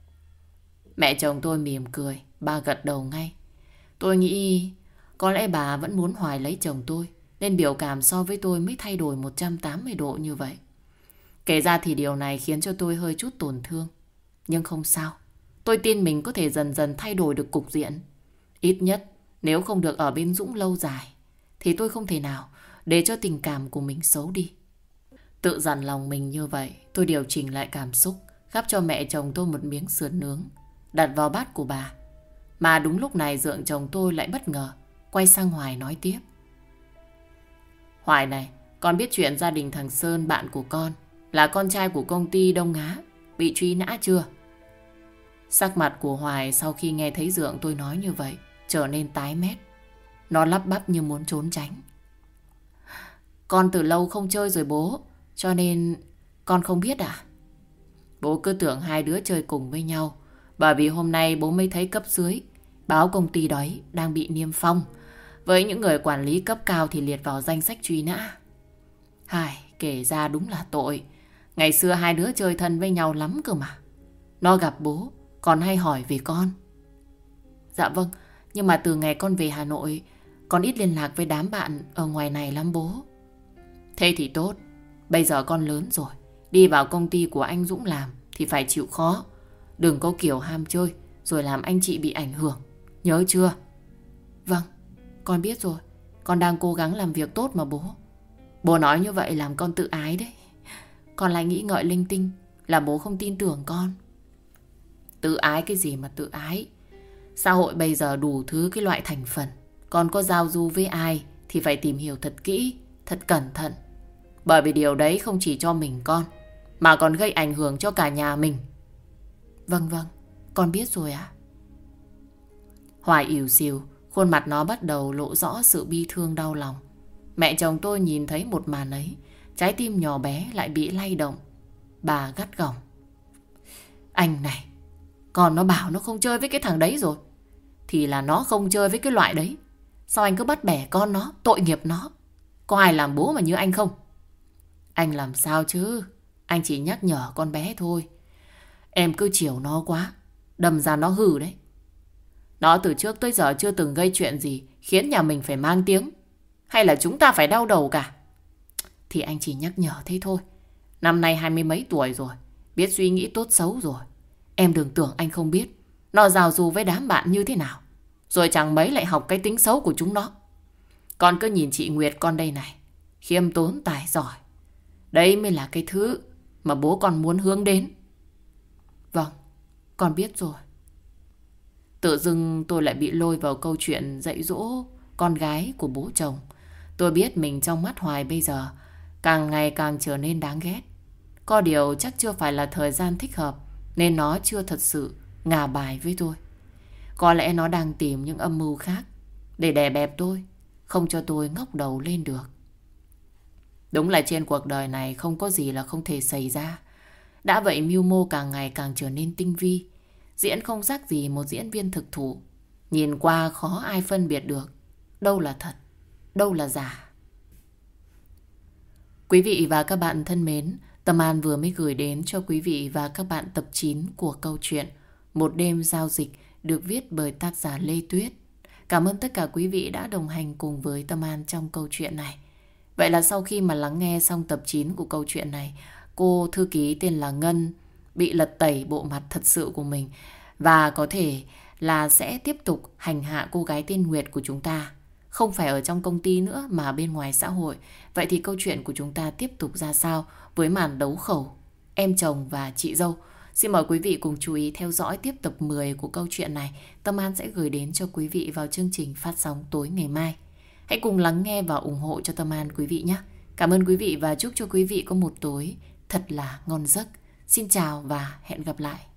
Mẹ chồng tôi mỉm cười, bà gật đầu ngay. Tôi nghĩ có lẽ bà vẫn muốn Hoài lấy chồng tôi, nên biểu cảm so với tôi mới thay đổi 180 độ như vậy. Kể ra thì điều này khiến cho tôi hơi chút tổn thương. Nhưng không sao, tôi tin mình có thể dần dần thay đổi được cục diện. Ít nhất nếu không được ở bên Dũng lâu dài thì tôi không thể nào để cho tình cảm của mình xấu đi. Tự dặn lòng mình như vậy, tôi điều chỉnh lại cảm xúc, gắp cho mẹ chồng tôi một miếng sườn nướng, đặt vào bát của bà. Mà đúng lúc này Dượng chồng tôi lại bất ngờ quay sang Hoài nói tiếp. Hoài này, con biết chuyện gia đình thằng Sơn, bạn của con, là con trai của công ty Đông Á, bị truy nã chưa? Sắc mặt của Hoài sau khi nghe thấy Dượng tôi nói như vậy trở nên tái mét. Nó lắp bắp như muốn trốn tránh. Con từ lâu không chơi rồi bố, cho nên con không biết à? Bố cứ tưởng hai đứa chơi cùng với nhau, bởi vì hôm nay bố mới thấy cấp dưới báo công ty đấy đang bị niêm phong, với những người quản lý cấp cao thì liệt vào danh sách truy nã. Hai, kể ra đúng là tội. Ngày xưa hai đứa chơi thân với nhau lắm cơ mà. Nó gặp bố còn hay hỏi về con. Dạ vâng, nhưng mà từ ngày con về Hà Nội, con ít liên lạc với đám bạn ở ngoài này lắm bố. Thế thì tốt, bây giờ con lớn rồi, đi vào công ty của anh Dũng làm thì phải chịu khó. Đừng có kiểu ham chơi rồi làm anh chị bị ảnh hưởng, nhớ chưa? Vâng, con biết rồi, con đang cố gắng làm việc tốt mà bố. Bố nói như vậy làm con tự ái đấy. Con lại nghĩ ngợi linh tinh là bố không tin tưởng con. Tự ái cái gì mà tự ái? Xã hội bây giờ đủ thứ cái loại thành phần. Con có giao du với ai thì phải tìm hiểu thật kỹ, thật cẩn thận. Bởi vì điều đấy không chỉ cho mình con, mà còn gây ảnh hưởng cho cả nhà mình. Vâng vâng, con biết rồi ạ. Hoài ỉu xìu, khuôn mặt nó bắt đầu lộ rõ sự bi thương đau lòng. Mẹ chồng tôi nhìn thấy một màn ấy, trái tim nhỏ bé lại bị lay động. Bà gắt gỏng. Anh này, còn nó bảo nó không chơi với cái thằng đấy rồi, thì là nó không chơi với cái loại đấy. Sao anh cứ bắt bẻ con nó, tội nghiệp nó? Có ai làm bố mà như anh không? Anh làm sao chứ? Anh chỉ nhắc nhở con bé thôi. Em cứ chiều nó quá, đâm ra nó hư đấy. Nó từ trước tới giờ chưa từng gây chuyện gì khiến nhà mình phải mang tiếng. hay là chúng ta phải đau đầu cả? Thì anh chỉ nhắc nhở thế thôi. Năm nay 20 mấy tuổi rồi, biết suy nghĩ tốt xấu rồi. Em đừng tưởng anh không biết nó giao du với đám bạn như thế nào, rồi chẳng mấy lại học cái tính xấu của chúng nó. Con cứ nhìn chị Nguyệt con đây này, khiêm tốn tài giỏi. Đấy mới là cái thứ mà bố con muốn hướng đến. Vâng, con biết rồi. Tự dưng tôi lại bị lôi vào câu chuyện dạy dỗ con gái của bố chồng. Tôi biết mình trong mắt Hoài bây giờ càng ngày càng trở nên đáng ghét. Có điều chắc chưa phải là thời gian thích hợp, nên nó chưa thật sự ngả bài với tôi. Có lẽ nó đang tìm những âm mưu khác để đè bẹp tôi, không cho tôi ngóc đầu lên được. Đúng là trên cuộc đời này không có gì là không thể xảy ra. Đã vậy mưu mô càng ngày càng trở nên tinh vi. Diễn không khác gì một diễn viên thực thụ. Nhìn qua khó ai phân biệt được đâu là thật, đâu là giả. Quý vị và các bạn thân mến, Tâm An vừa mới gửi đến cho quý vị và các bạn tập 9 của câu chuyện Một đêm giao dịch được viết bởi tác giả Lê Tuyết. Cảm ơn tất cả quý vị đã đồng hành cùng với Tâm An trong câu chuyện này. Vậy là sau khi mà lắng nghe xong tập 9 của câu chuyện này, cô thư ký tên là Ngân bị lật tẩy bộ mặt thật sự của mình và có thể là sẽ tiếp tục hành hạ cô gái tên Nguyệt của chúng ta. Không phải ở trong công ty nữa mà bên ngoài xã hội. Vậy thì câu chuyện của chúng ta tiếp tục ra sao với màn đấu khẩu em chồng và chị dâu? Xin mời quý vị cùng chú ý theo dõi tiếp tập 10 của câu chuyện này. Tâm An sẽ gửi đến cho quý vị vào chương trình phát sóng tối ngày mai. Hãy cùng lắng nghe và ủng hộ cho Tâm An quý vị nhé. Cảm ơn quý vị và chúc cho quý vị có một tối thật là ngon giấc. Xin chào và hẹn gặp lại.